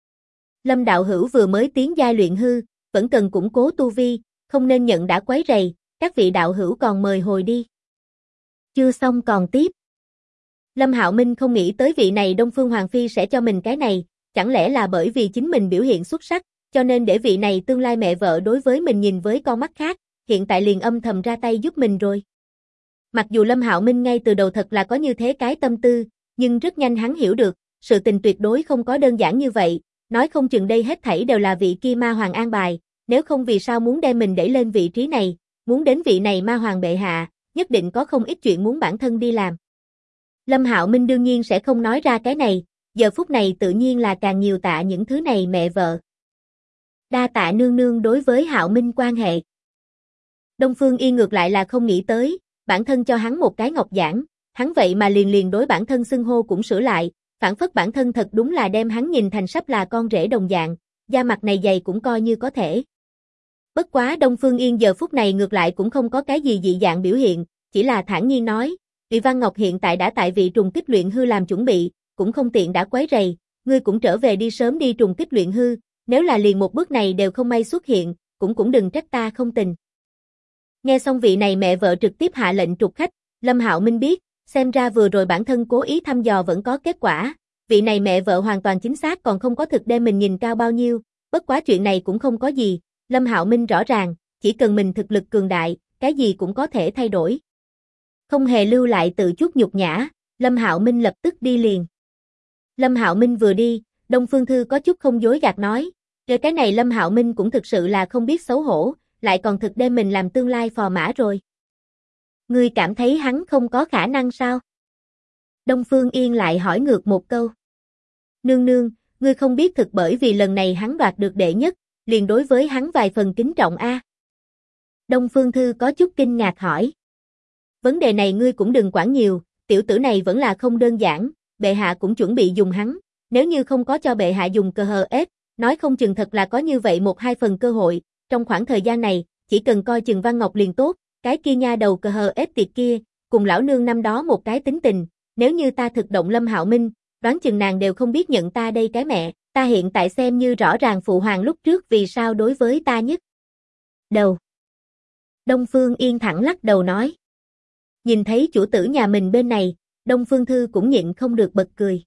Lâm đạo hữu vừa mới tiến giai luyện hư, vẫn cần củng cố tu vi, không nên nhận đã quấy rầy, các vị đạo hữu còn mời hồi đi. Chưa xong còn tiếp. Lâm Hạo Minh không nghĩ tới vị này Đông Phương Hoàng Phi sẽ cho mình cái này, chẳng lẽ là bởi vì chính mình biểu hiện xuất sắc, cho nên để vị này tương lai mẹ vợ đối với mình nhìn với con mắt khác, hiện tại liền âm thầm ra tay giúp mình rồi. Mặc dù Lâm Hạo Minh ngay từ đầu thật là có như thế cái tâm tư, nhưng rất nhanh hắn hiểu được, sự tình tuyệt đối không có đơn giản như vậy, nói không chừng đây hết thảy đều là vị kia ma hoàng an bài, nếu không vì sao muốn đem mình đẩy lên vị trí này, muốn đến vị này ma hoàng bệ hạ, nhất định có không ít chuyện muốn bản thân đi làm. Lâm Hạo Minh đương nhiên sẽ không nói ra cái này, giờ phút này tự nhiên là càng nhiều tạ những thứ này mẹ vợ. Đa tạ nương nương đối với Hạo Minh quan hệ. Đông Phương Yên ngược lại là không nghĩ tới, bản thân cho hắn một cái ngọc giản, hắn vậy mà liền đối bản thân xưng hô cũng sửa lại, phản phất bản thân thật đúng là đem hắn nhìn thành sắp là con rể đồng dạng, da mặt này dày cũng coi như có thể. Bất quá Đông Phương Yên giờ phút này ngược lại cũng không có cái gì dị dạng biểu hiện, chỉ là thản nhiên nói, Vị Văn Ngọc hiện tại đã tại vị trùng kích luyện hư làm chuẩn bị, cũng không tiện đã quấy rầy, ngươi cũng trở về đi sớm đi trùng kích luyện hư, nếu là liền một bước này đều không may xuất hiện, cũng đừng trách ta không tình. Nghe xong vị này mẹ vợ trực tiếp hạ lệnh trục khách, Lâm Hạo Minh biết, xem ra vừa rồi bản thân cố ý thăm dò vẫn có kết quả, vị này mẹ vợ hoàn toàn chính xác còn không có thực đem mình nhìn cao bao nhiêu, bất quá chuyện này cũng không có gì, Lâm Hạo Minh rõ ràng, chỉ cần mình thực lực cường đại, cái gì cũng có thể thay đổi. Không hề lưu lại tự chút nhục nhã, Lâm Hạo Minh lập tức đi liền. Lâm Hạo Minh vừa đi, Đông Phương Thư có chút không dối gạt nói, Cái này Lâm Hạo Minh cũng thực sự là không biết xấu hổ, lại còn thực đem mình làm tương lai phò mã rồi. Ngươi cảm thấy hắn không có khả năng sao? Đông Phương Yên lại hỏi ngược một câu. Nương nương, ngươi không biết thực bởi vì lần này hắn đoạt được đệ nhất, liền đối với hắn vài phần kính trọng a. Đông Phương Thư có chút kinh ngạc hỏi. Vấn đề này ngươi cũng đừng quản nhiều, tiểu tử này vẫn là không đơn giản, bệ hạ cũng chuẩn bị dùng hắn, nếu như không có cho bệ hạ dùng cờ hờ ép, nói không chừng thật là có như vậy 1-2 phần cơ hội, trong khoảng thời gian này, chỉ cần coi chừng Văn Ngọc liền tốt, cái kia nha đầu cờ hờ ép tiệt kia, cùng lão nương năm đó một cái tính tình, nếu như ta thực động Lâm Hạo Minh, đoán chừng nàng đều không biết nhận ta đây cái mẹ, ta hiện tại xem như rõ ràng phụ hoàng lúc trước vì sao đối với ta nhất. Đầu. Đông Phương Yên thẳng lắc đầu nói. Nhìn thấy chủ tử nhà mình bên này, Đông Phương Thư cũng nhịn không được bật cười.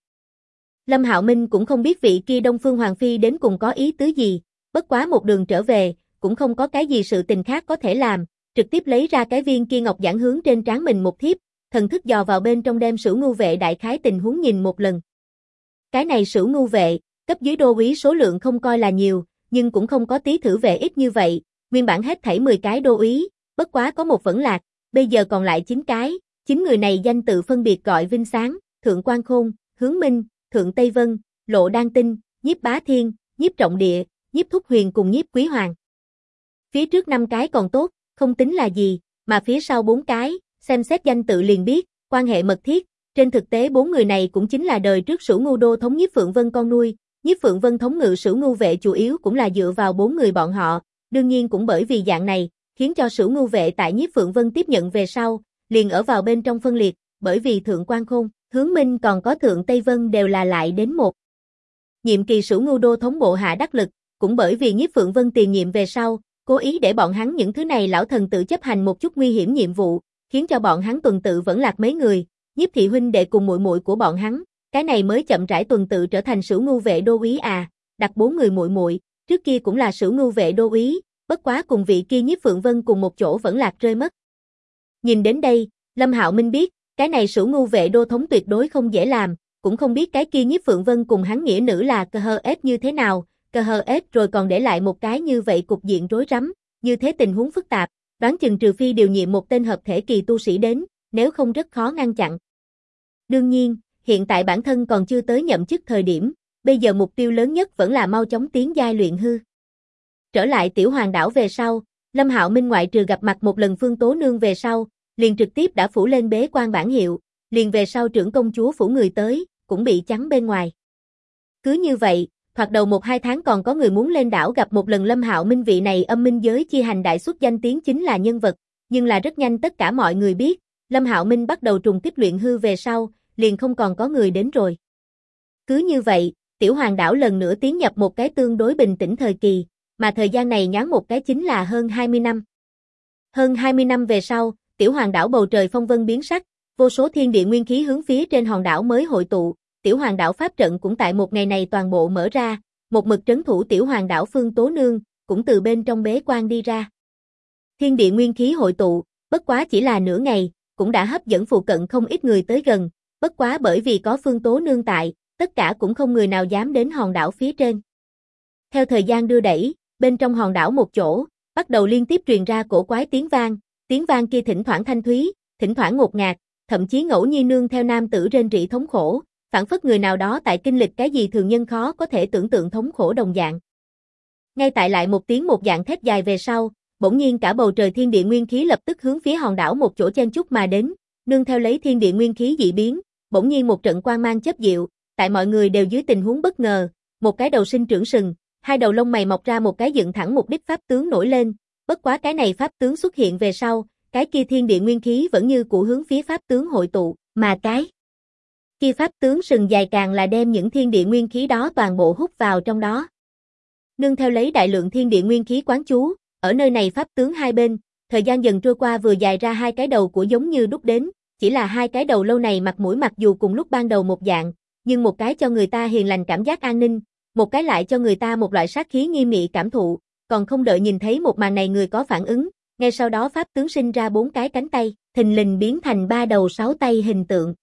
Lâm Hạo Minh cũng không biết vị kia Đông Phương Hoàng Phi đến cùng có ý tứ gì, bất quá một đường trở về, cũng không có cái gì sự tình khác có thể làm, trực tiếp lấy ra cái viên kia ngọc giản hướng trên trán mình một thiếp, thần thức dò vào bên trong đem Sửu Ngưu vệ đại khái tình huống nhìn một lần. Cái này Sửu Ngưu vệ, cấp dưới đô úy số lượng không coi là nhiều, nhưng cũng không có tí thử vệ ít như vậy, nguyên bản hết thảy 10 cái đô úy, bất quá có một vẫn lạc, bây giờ còn lại 9 cái, 9 người này danh tự phân biệt gọi Vinh Sáng, Thượng Quan Khôn, Hướng Minh, Thượng Tây Vân, Lộ Đan Tinh, Nhiếp Bá Thiên, Nhiếp Trọng Địa, Nhiếp Thúc Huyền cùng Nhiếp Quý Hoàng. Phía trước 5 cái còn tốt, không tính là gì, mà phía sau 4 cái, xem xét danh tự liền biết, quan hệ mật thiết, trên thực tế 4 người này cũng chính là đời trước Sửu Ngưu Đô thống Nhiếp Phượng Vân con nuôi, Nhiếp Phượng Vân thống ngự Sửu Ngưu vệ chủ yếu cũng là dựa vào 4 người bọn họ, đương nhiên cũng bởi vì dạng này, khiến cho Sửu Ngưu vệ tại Nhiếp Phượng Vân tiếp nhận về sau, liền ở vào bên trong phân liệt, bởi vì Thượng Quan Khôn, Hướng Minh còn có Thượng Tây Vân đều là lại đến một. Nhiệm kỳ Sửu Ngưu Đô thống bộ hạ đắc lực, cũng bởi vì Nhiếp Phượng Vân tiền nhiệm về sau, cố ý để bọn hắn những thứ này lão thần tự chấp hành một chút nguy hiểm nhiệm vụ, khiến cho bọn hắn tuần tự vẫn lạc mấy người, Nhiếp thị huynh đệ cùng muội muội của bọn hắn, cái này mới chậm rãi tuần tự trở thành Sửu Ngưu vệ đô úy à, đặt 4 người muội muội, trước kia cũng là Sửu Ngưu vệ đô úy, bất quá cùng vị kia Nhiếp Phượng Vân cùng một chỗ vẫn lạc rơi mất. Nhìn đến đây, Lâm Hạo Minh biết, cái này Sửu Ngưu vệ đô thống tuyệt đối không dễ làm, cũng không biết cái kia Nhiếp Phượng Vân cùng hắn nghĩa nữ là cờ hờ ép như thế nào, cờ hờ ép rồi còn để lại một cái như vậy cục diện rối rắm, như thế tình huống phức tạp, đoán chừng trừ phi điều nhiệm một tên hợp thể kỳ tu sĩ đến, nếu không rất khó ngăn chặn. Đương nhiên, hiện tại bản thân còn chưa tới nhậm chức thời điểm, bây giờ mục tiêu lớn nhất vẫn là mau chóng tiến giai luyện hư. Trở lại Tiểu Hoàng đảo về sau, Lâm Hạo Minh ngoại trừ gặp mặt một lần Phương Tố Nương về sau, liền trực tiếp đã phủ lên bế quan bản hiệu, liền về sau trưởng công chúa phủ người tới, cũng bị chắn bên ngoài. Cứ như vậy, thoạt đầu 1-2 tháng còn có người muốn lên đảo gặp một lần Lâm Hạo Minh, vị này âm minh giới chi hành đại xuất danh tiếng chính là nhân vật, nhưng là rất nhanh tất cả mọi người biết, Lâm Hạo Minh bắt đầu trùng kích luyện hư về sau, liền không còn có người đến rồi. Cứ như vậy, Tiểu Hoàng đảo lần nữa tiến nhập một cái tương đối bình tĩnh thời kỳ, mà thời gian này nhoáng một cái chính là hơn 20 năm. Hơn 20 năm về sau, Tiểu Hoàng đảo bầu trời phong vân biến sắc, vô số thiên địa nguyên khí hướng phía trên hòn đảo mới hội tụ, Tiểu Hoàng đảo pháp trận cũng tại một ngày này toàn bộ mở ra, một mực trấn thủ Tiểu Hoàng đảo Phương Tố Nương, cũng từ bên trong bế quan đi ra. Thiên địa nguyên khí hội tụ, bất quá chỉ là nửa ngày, cũng đã hấp dẫn phụ cận không ít người tới gần, bất quá bởi vì có Phương Tố Nương tại, tất cả cũng không người nào dám đến hòn đảo phía trên. Theo thời gian đưa đẩy, bên trong hòn đảo một chỗ, bắt đầu liên tiếp truyền ra cổ quái tiếng vang kia thỉnh thoảng thanh thúy, thỉnh thoảng ngột ngạt, thậm chí ngẫu nhiên nương theo nam tử rên rỉ thống khổ, phảng phất người nào đó tại kinh lịch cái gì thường nhân khó có thể tưởng tượng thống khổ đồng dạng. Ngay tại lại một tiếng một dạng thét dài về sau, bỗng nhiên cả bầu trời thiên địa nguyên khí lập tức hướng phía hòn đảo một chỗ chen chúc mà đến, nương theo lấy thiên địa nguyên khí dị biến, bỗng nhiên một trận quang mang chớp diệu, tại mọi người đều dưới tình huống bất ngờ, một cái đầu sinh trưởng sừng, hai đầu lông mày mọc ra một cái dựng thẳng mục đích pháp tướng nổi lên, bất quá cái này pháp tướng xuất hiện về sau, cái kia thiên địa nguyên khí vẫn như cũ hướng phía pháp tướng hội tụ, mà cái kia pháp tướng sừng dài càng là đem những thiên địa nguyên khí đó toàn bộ hút vào trong đó. Nương theo lấy đại lượng thiên địa nguyên khí quán chú, ở nơi này pháp tướng hai bên, thời gian dần trôi qua vừa dài ra hai cái đầu của giống như đúc đến, chỉ là hai cái đầu lâu này mặt mũi mặc dù cùng lúc ban đầu một dạng, nhưng một cái cho người ta hiền lành cảm giác an ninh, một cái lại cho người ta một loại sát khí nghiêm nghị cảm thụ, còn không đợi nhìn thấy một màn này người có phản ứng, ngay sau đó pháp tướng sinh ra 4 cái cánh tay, thình lình biến thành 3 đầu 6 tay hình tượng.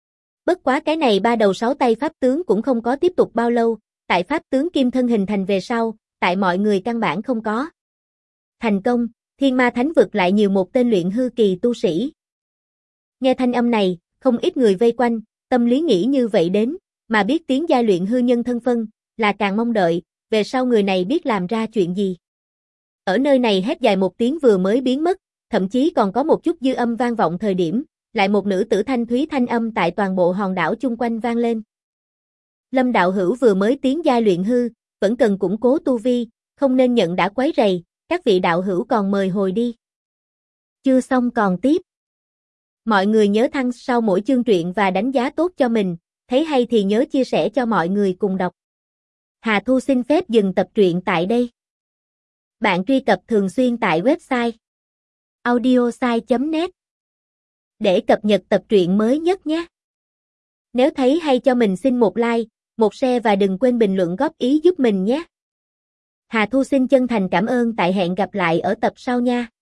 Bất quá cái này 3 đầu 6 tay pháp tướng cũng không có tiếp tục bao lâu, tại pháp tướng kim thân hình thành về sau, tại mọi người căn bản không có. Thành công, thiên ma thánh vực lại nhiều một tên luyện hư kỳ tu sĩ. Nghe thanh âm này, không ít người vây quanh, tâm lý nghĩ như vậy đến, mà biết tiến giai luyện hư nhân thân phân, là càng mong đợi, về sau người này biết làm ra chuyện gì. Ở nơi này hét dài một tiếng vừa mới biến mất, thậm chí còn có một chút dư âm vang vọng thời điểm, lại một nữ tử thanh thúy thanh âm tại toàn bộ hòn đảo chung quanh vang lên. Lâm đạo hữu vừa mới tiến giai luyện hư, vẫn cần củng cố tu vi, không nên nhận đã quấy rầy, các vị đạo hữu còn mời hồi đi. Chưa xong còn tiếp. Mọi người nhớ thăng sau mỗi chương truyện và đánh giá tốt cho mình, thấy hay thì nhớ chia sẻ cho mọi người cùng đọc. Hà Thu xin phép dừng tập truyện tại đây. Bạn truy cập thường xuyên tại website audiosai.net để cập nhật tập truyện mới nhất nhé. Nếu thấy hay cho mình xin một like, một share và đừng quên bình luận góp ý giúp mình nhé. Hà Thu xin chân thành cảm ơn, tại hẹn gặp lại ở tập sau nha.